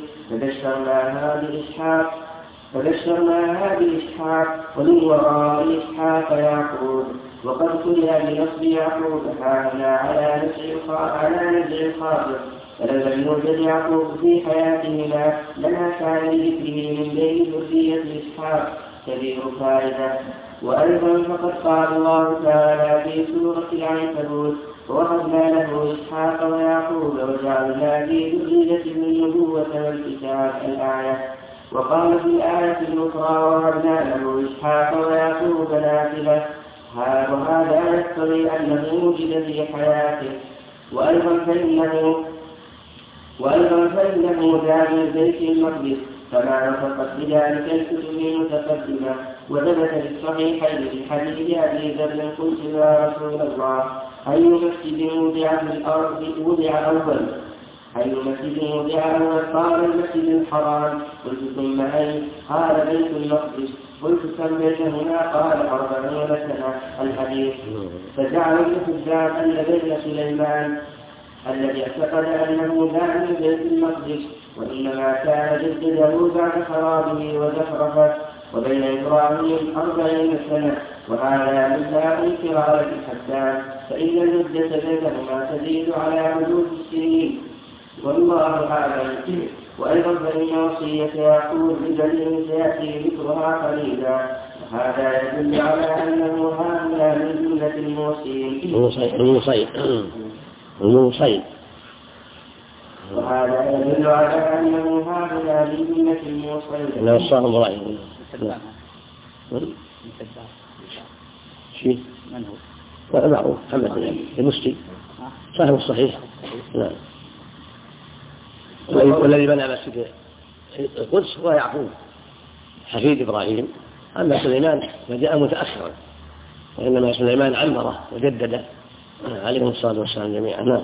فبشرناها بإسحاق ومن وراء إسحاق يعقوب. وقد قرئ بنصب يعقوب هذا على نزع الخاطر فلو لم يوجد يعقوب في حياتهما لما كان لذكره من بين ذرية إسحاق كبير فائدة. وأيضا فقد قال الله تعالى في سورة العنكبوت ووهبنا له إسحاق ويعقوب وجعلنا في ذريته النبوة والكتاب الآية. وقال في الآية الأخرى ووهبنا له إسحاق ويعقوب نافلة وهذا يقتضي أنه وجد في حياته. وأيضا فإنه جاء من بيت المقدس كما نطقت بذلك الكتب المتقدمة. وثبت في الصحيحين في حديث أبي ذر قلت يا رسول الله أي مسجد وضع في الأرض وضع أول؟ أي مسجد وضع أول؟ قال المسجد الحرام. قلت ثم أي؟ قال بيت المقدس. قلت كم بينهما؟ قال 40 سنة. الحديث. فجعل الحجاج أن بين سليمان الذي اعتقد أنه لا من بيت المقدس وإنما كان جدده بعد خرابه وزخرفه وبين إبراهيم 40 سنة وهذا من لا أنكر على الحجاج فإن المدة بينهما تزيد على حدود السنين والله أعلم. وأيضا فإن وصية يعقوب ببنيه سيأتي ذكرها قليلا وهذا يدل على أنه هذا من جملة الموصين وهذا يدل على أنه هذا من جملة الموصين. لا الصاحب رأيه شيء من هو؟ لا معروف محمد المسلم صاحب الصحيح. نعم. والذي بنى مسجد القدس هو يعقوب حفيد إبراهيم. أما سليمان فجاء متأخرا وإنما سليمان عمره وجدد عليه الصلاة والسلام جميعا. نعم.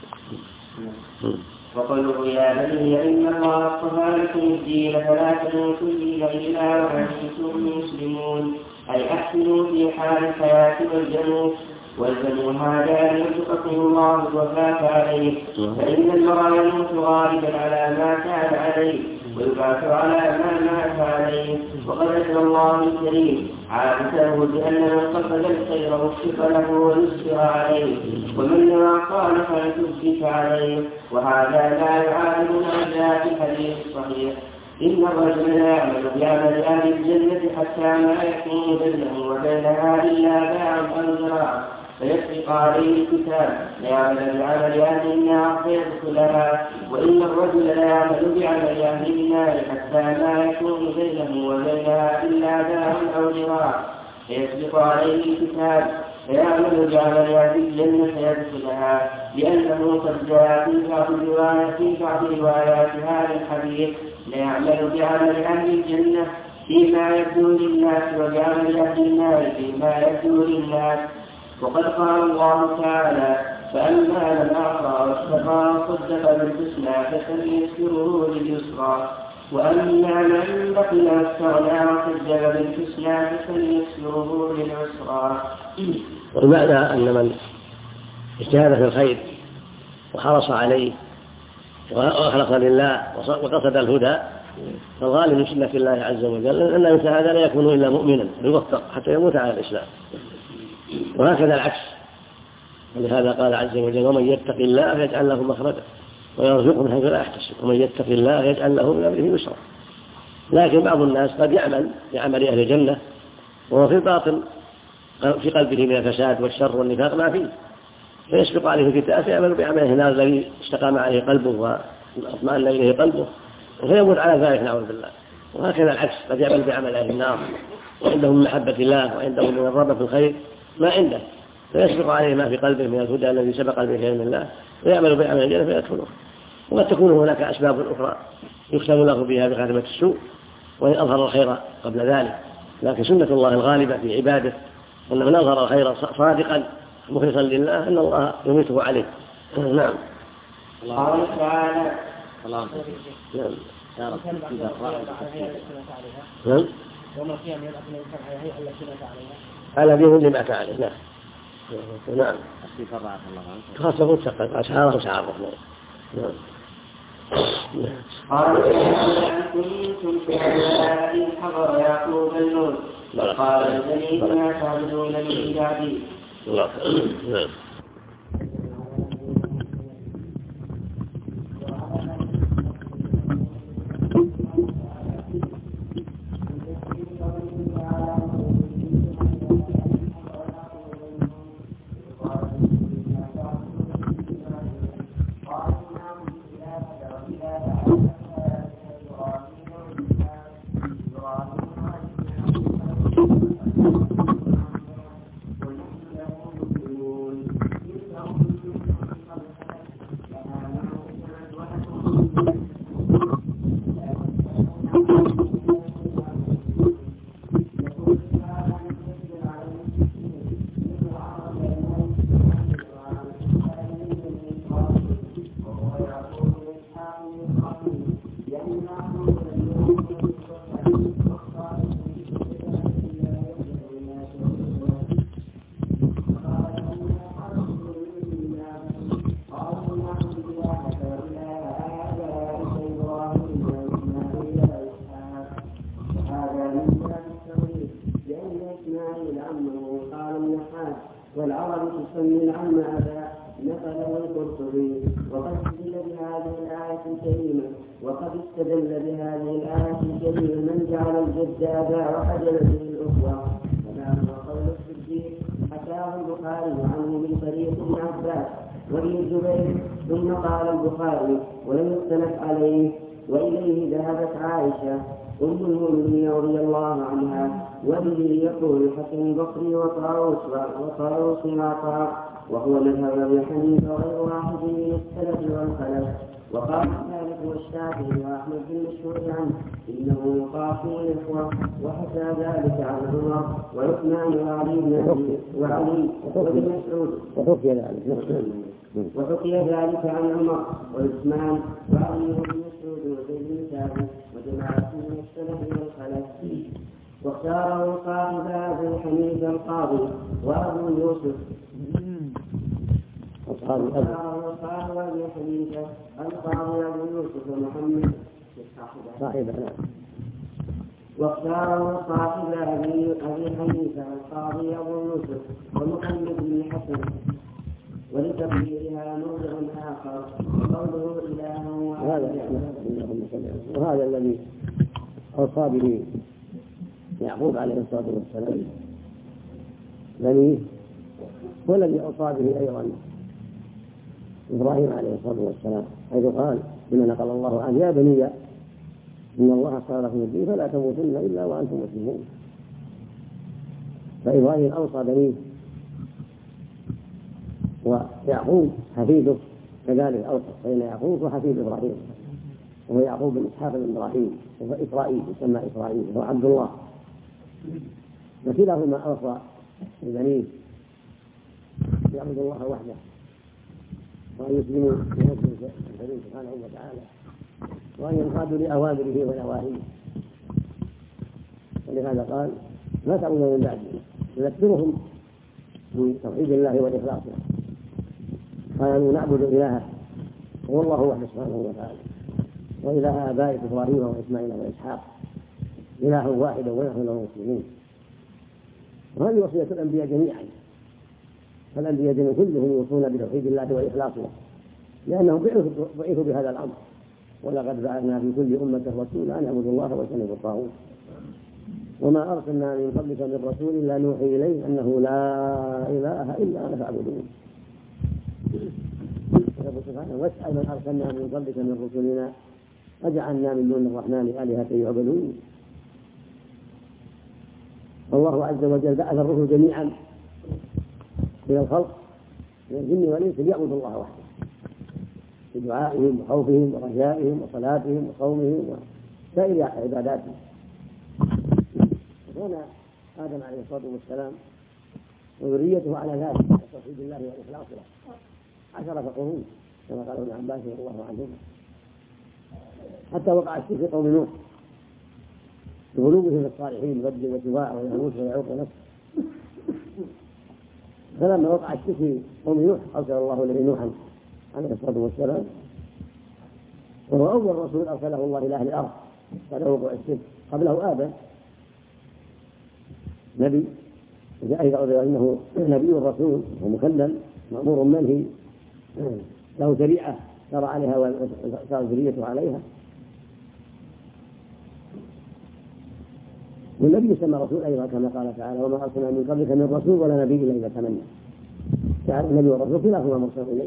وقوله يا بني إن الله اصطفى لكم الدين فلا تموتن إلا وأنتم مسلمون أي أحسنوا في حال الحياة والجنوب هذا يرزقكم الله الوفاة عليه فإن المرء يموت غالبا على ما كان عليه ويبعث على ما مات عليه. وقد أجرى الله الكريم عادته بأن من قصد الخير وفق له ويسر عليه ومن نوى خالف يثبت عليه وهذا لا يعارضنا إلا في الحديث الصحيح إن الرجل لا يعمل بعمل أهل الجنة حتى ما يكون بينه وبينها إلا باع أو ذراع فيسبق عليه الكتاب ليعمل بعمل أهل النار فيدخلها. وإن الرجل لا يعمل بعمل أهل النار حتى ما يكون بينه وبينها إلا باع أو ذراع فيسبق عليه الكتاب فيعمل بعمل أهل الجنة فيدخلها. لأنه قد جاء في بعض روايات هذا الحديث ليعمل بعمل أهل الجنة فيما يبدو للناس وبعمل أهل النار فيما يبدو للناس. وقد قال الله تعالى فأما من أعطى واتقى وصدق بالحسنى فسنيسره لليسرى وأما من بخل واستغنى وكذب بالحسنى فسنيسره للعسرى. والمعنى أن من اجتهاد في الخير وحرص عليه وأخلص لله وقصد الهدى، فالغالب من سنة الله عز وجل أن مثل هذا لا يكون إلا مؤمنا يوفق حتى يموت على الإسلام، وهكذا العكس. ولهذا قال عز وجل: ومن يتق الله يجعل له مخرجا ويرزقه من حيث لا يحتسب، ومن يتق الله يجعل له من أمره يسرا. لكن بعض الناس قد يعمل بعمل أهل الجنة وهو في الباطن في قلبه من الفساد والشر والنفاق ما فيه، فيسبق عليه الكتاب فيعمل بعمله الذي استقام عليه قلبه واطمأن إليه قلبه وفيموت على ذلك نعوذ بالله. وهكذا العكس، قد يعمل بعمل أهل النار وعنده من محبة الله وعنده من الرغبة في الخير ما عنده، فيسبق عليه ما في قلبه من الهدى الذي سبق به علم الله ويعمل بعمل الجنة فيدخله. وقد تكون هناك أسباب أخرى يختم له بها بخاتمة السوء وإن أظهر الخير قبل ذلك، لكن سنة الله الغالبة في عباده أن من أظهر الخير صادقا مخلصا لله أن الله يميته عليه. نعم. قال تعالى: نعم. يوم القيامة يبعث من الإنسان على هيئة التي مات عليها. على دين اللي مات عليه. نعم. نعم. خاصة تقل أشعاره وشعار الرحمن. نعم. قال: كنتم شهداء إذ حضر يعقوب الموت قال الذي ما تعبدون من بعدي. نعم. والعرب تسمي العم أبا نقله القرطبي. وقد استدل بهذه الآية الكريمة من جعل الجد أبا وحجل به الأخوة، كما هو قول الصديق حكاه البخاري عنه من طريق ابن عباس وابن الزبير. ثم قال البخاري ولم يختلف عليه، وإليه ذهبت عائشة أم المؤمنين رضي الله عنها، وبه يقول الحسن البصري وطاووس وعطاء، وهو مذهب أبي حنيفة وغير واحد من السلف والخلف. وقال مالك والشافعي وأحمد بن مشهور عنه إنه يقاسم الإخوة، وحكى ذلك عن عمر وعثمان وعلي وابن مسعود، وحكي ذلك عن عمر وعثمان وعلي وابن مسعود وزيد بن ثابت وجماعة من السلف والخلف. واختاره صاحب أبي حنيفة القاضي وأبو يوسف واختاره صاحب أبي حنيفة القاضي أبو يوسف ومحمد بن حسن، ولتقديرها موضع آخر قوله إله وهذا الذي أوصى به يعقوب عليه الصلاة والسلام بنيه، هو الذي أوصى به أيضا إبراهيم عليه الصلاة والسلام، حيث قال لما نقل الله عنه: يا بني إن الله اصطفى لكم الدين فلا تموتن إلا وأنتم مسلمون. فإبراهيم أوصى بنيه، ويعقوب حفيده كذلك أوصى، فإن يعقوب وحفيد إبراهيم، وهو يعقوب بن إسحاق بن إبراهيم، وهو إسرائيل يسمى إسرائيل، وهو عبد الله. وكلاهما أوصى ببنيه يعبد الله وحده وأن يسلموا لنفسه الكريم سبحانه وتعالى، وأن ينقادوا لأوامره ونواهيه. ولهذا قال: ما تعبدون من بعده، يذكرهم بتوحيد الله والإخلاص له. قالوا نعبد إلهك هو الله وحده سبحانه وتعالى وإله آبائك إبراهيم وإسماعيل وإسحاق إله واحد ونحن له مسلمون. وهذه وصية الأنبياء جميعا، فالأنبياء جميعا كلهم يوصون بتوحيد الله وإخلاصه لأنهم بعثوا بهذا الأمر. ولقد بعثنا في كل أمة رسولا أن اعبدوا الله واجتنبوا الطاغوت وما أرسلنا من قبلك من رسول إلا نوحي إليه أنه لا إله إلا أنا فاعبدون. واسأل من أرسلنا من قبلك من رسلنا أجعلنا من دون الرحمن آلهة يعبدون. الله عز وجل بعث الرسل جميعا من الخلق من الجن والإنس ليعبدوا الله وحده بدعائهم وخوفهم ورجائهم وصلاتهم وصومهم وسائر عباداتهم. كان آدم عليه الصلاة والسلام وذريته على ذلك على توحيد الله والإخلاص له 10 قرون كما قال ابن عباس رضي الله عنهما، حتى وقع الشرك في قوم نوح بغلوبهم في الصالحين بدل وسواع ويغوث ويعوق ونسر. فلما وقع الشرك في قوم نوح أرسل الله إليه نوحا عليه الصلاة والسلام وهو أول رسول أرسله الله إلى أهل الأرض بعد وقوع الشرك. قبله آدم نبي جاء إلى أنه نبي ورسول ومكلم مأمور منهي له شريعة شرع عليها وصار ذريته عليها. والنبي يسمى رسول أيضا كما قال تعالى وما أرسلنا من قبلك من رسول ولا نبي إلا إذا تمنى. تعالى النبي والرسول كلاهما مرسل إليه.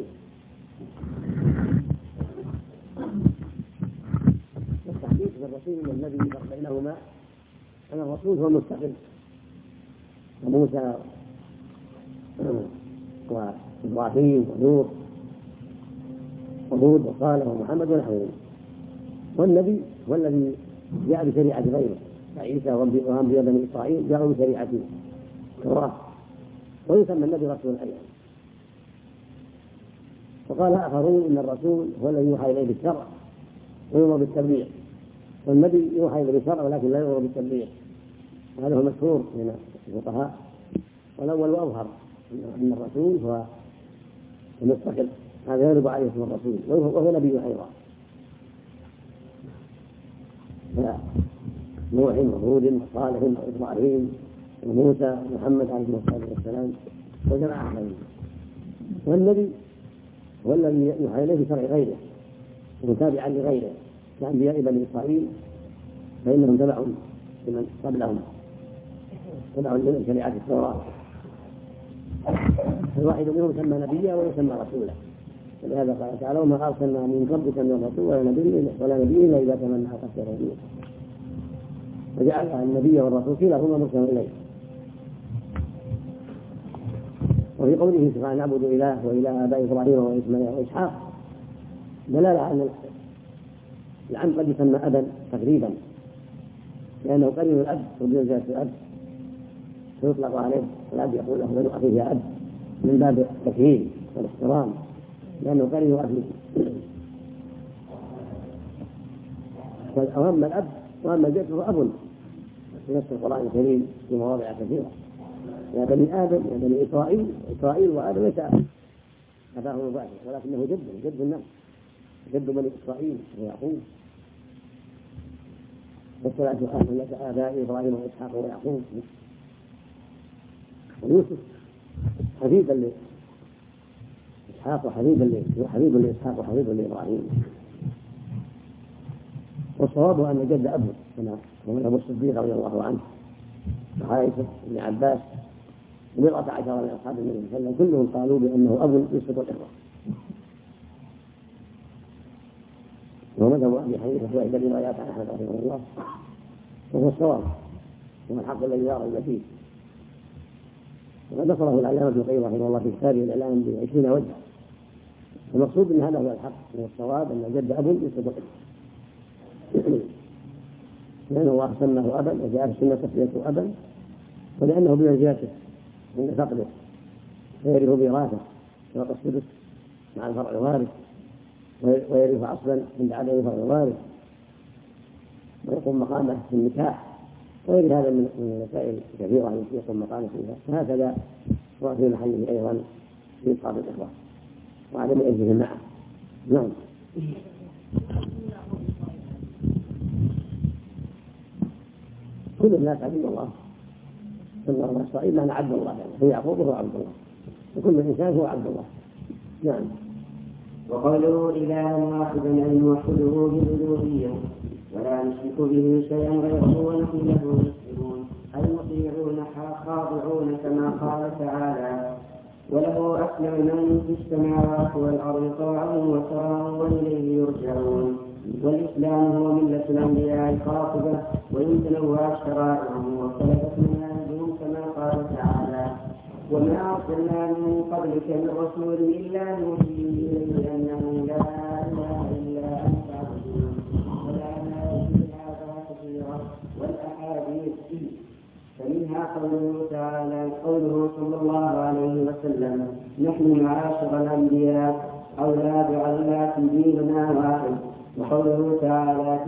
والتحديث في الرسول والنبي فرق بينهما أن الرسول هو مستقل وموسى وإبراهيم ونوح وهود وصالح ومحمد ونحوهم، والنبي هو الذي جاء بشريعة غيره عيسى وأنبياء بني إسرائيل جاءوا بشريعة التوراة ويسمى النبي رسول أيضا. وقال آخرون إن الرسول هو الذي يوحى إليه بالشرع ويؤمر بالتبليغ، والنبي يوحى إليه بالشرع ولكن لا يؤمر بالتبليغ. هذا هو المشهور من الفقهاء. والأول وأظهر أن الرسول هو المستقل، هذا يرد عليه اسم الرسول وهو نبي أيضا. نوح وهود وصالح وإبراهيم وموسى ومحمد عليه الصلاة والسلام وجماعة آخرين. والنبي هو الذي يوحى إليه بشرع غيره ومتابعا لغيره كأنبياء بني إسرائيل فإنهم تبعوا لمن قبلهم تبعوا لشريعة التوراة. الواحد منهم يسمى نبيا ويسمى رسولا، ولهذا قال تعالى وما أرسلنا من قبلك من رسول ولا نبي إلا إذا تمنى ألقى الشيطان. وجعل النبي والرسول كلاهما مرسل إليه. وفي قوله سبحانه نعبد إله وإله آباء إبراهيم وإسماعيل وإسحاق دلالة على أن العم قد يسمى أبا تقريبا لأنه قريب الأب وبمنزلة الأب فيطلق عليه الأب يقول له بنو أخيه يا أب من باب التكريم والاحترام لأنه قريب أخيه. وأما الأب وأما الجد فهو أب في نفس القرآن الكريم في مواضع كثيرة يا بني آدم يا بني إسرائيل وآدم ليس أباه مباشر ولكنه جد النفس جد بني إسرائيل ويعقوب. والصلاة والسلام لك آباء إبراهيم وإسحاق ويعقوب. ويوسف حبيبا لإسحاق وحبيب لإسحاق وحبيب لإبراهيم. والصواب أن جد أبوه كما أبو الصديق رضي الله عنه وعائشة بن عباس وبضعة عشر من أصحاب النبي صلى الله عليه وسلم كلهم قالوا بأنه أب يسقط الإخوة. ومذهب أبي حنيفة وإحدى الروايات عن أحمد رحمه الله وهو الصواب وهو الحق الذي لا ريب فيه. وقد نصره العلامة ابن القيم رحمه الله في كتابه الإعلام ب20 وجها. المقصود أن هذا هو الحق والصواب أن جد أب يسقط الإخوة لأن الله سماه أبا وجاء في السنة تسميته أبا ولأنه بمنزلته عند فقده فيرث بوراثة فوق السدس مع الفرع الوارث ويرث أصلا عند عدم الفرع الوارث ويقوم مقامه في النكاح وغير هذا من المسائل كثيرة التي يقوم مقامه فيها. فهكذا هو في محله أيضا في إسقاط الإخوة. وعدم أجله معه. نعم. كل الناس عبد الله صلى الله عليه وسلم، معنى عبد الله يعني هو يعقوب وهو عبد الله، وكل إنسان هو عبد الله. نعم. وقوله إله واحد أن نوحده بالألوهية ولا نشرك به شيئا غيره ونحن له مسلمون أي مطيعون خاضعون كما قال تعالى وله أسلم من في السماوات والأرض طوعا وكرها وإليه يرجعون. والإسلام هو ملة الأنبياء القاطبة ويمتنوها شرائعهم واختلفت منهجهم كما قال تعالى وما أرسلنا من قبلك من رسول إلا نوحي إليه أنه لا إله إلا أنت فاعبدون. والآيات في هذا كثيرة والأحاديث فيه، فمنها قوله صلى الله عليه وسلم نحن معاشر الأنبياء أولاد علات ديننا واحد، وقوله تعالى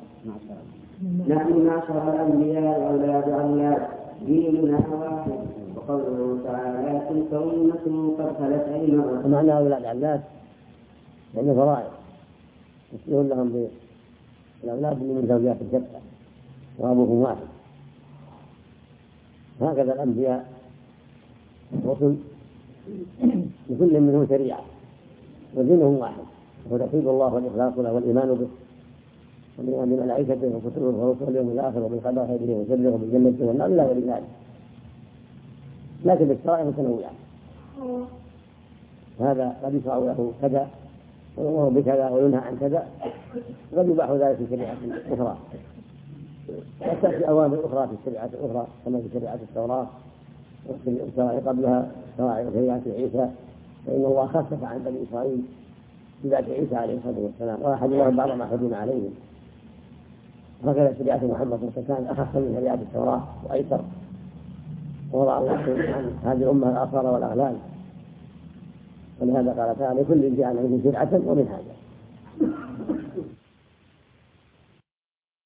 نحن معاشر الأنبياء أولاد علات ديننا واحد، وقوله تعالى تلك أمة قد خلت أيمانها. معنى أولاد علات لأنه فرائض يسلون لهم بالأولاد من زوجات الجبهة وأبوهم واحد. هكذا الأنبياء الرسل لكل منهم شريعة ودينهم واحد، وهو توحيد الله والإخلاص له والإيمان به والإيمان بملائكته وكتبه ورسله واليوم الآخر وبالقدر خيره وشره وبالجنة والنار إلى غير ذلك، لكن الشرائع متنوعة. هذا قد يشرع له كذا ويؤمر بكذا وينهى عن كذا، قد يباح ذلك في شريعة أخرى، وتأتي أوامر أخرى في الشريعة الأخرى كما في شريعة التوراة والشرائع قبلها شرائع عيسى، فإن الله خفف عن بني إسرائيل بذات عيسى عليه الصلاة والسلام وأحد الله بعض ما حدث عليهم. هكذا شريعة محمد صلى الله عليه وسلم أخف من شريعة التوراة وأيسر، ووضع الله عن هذه الأمة الآثار والأغلال، ولهذا قال تعالى كل جاء منه شرعة ومن هذا.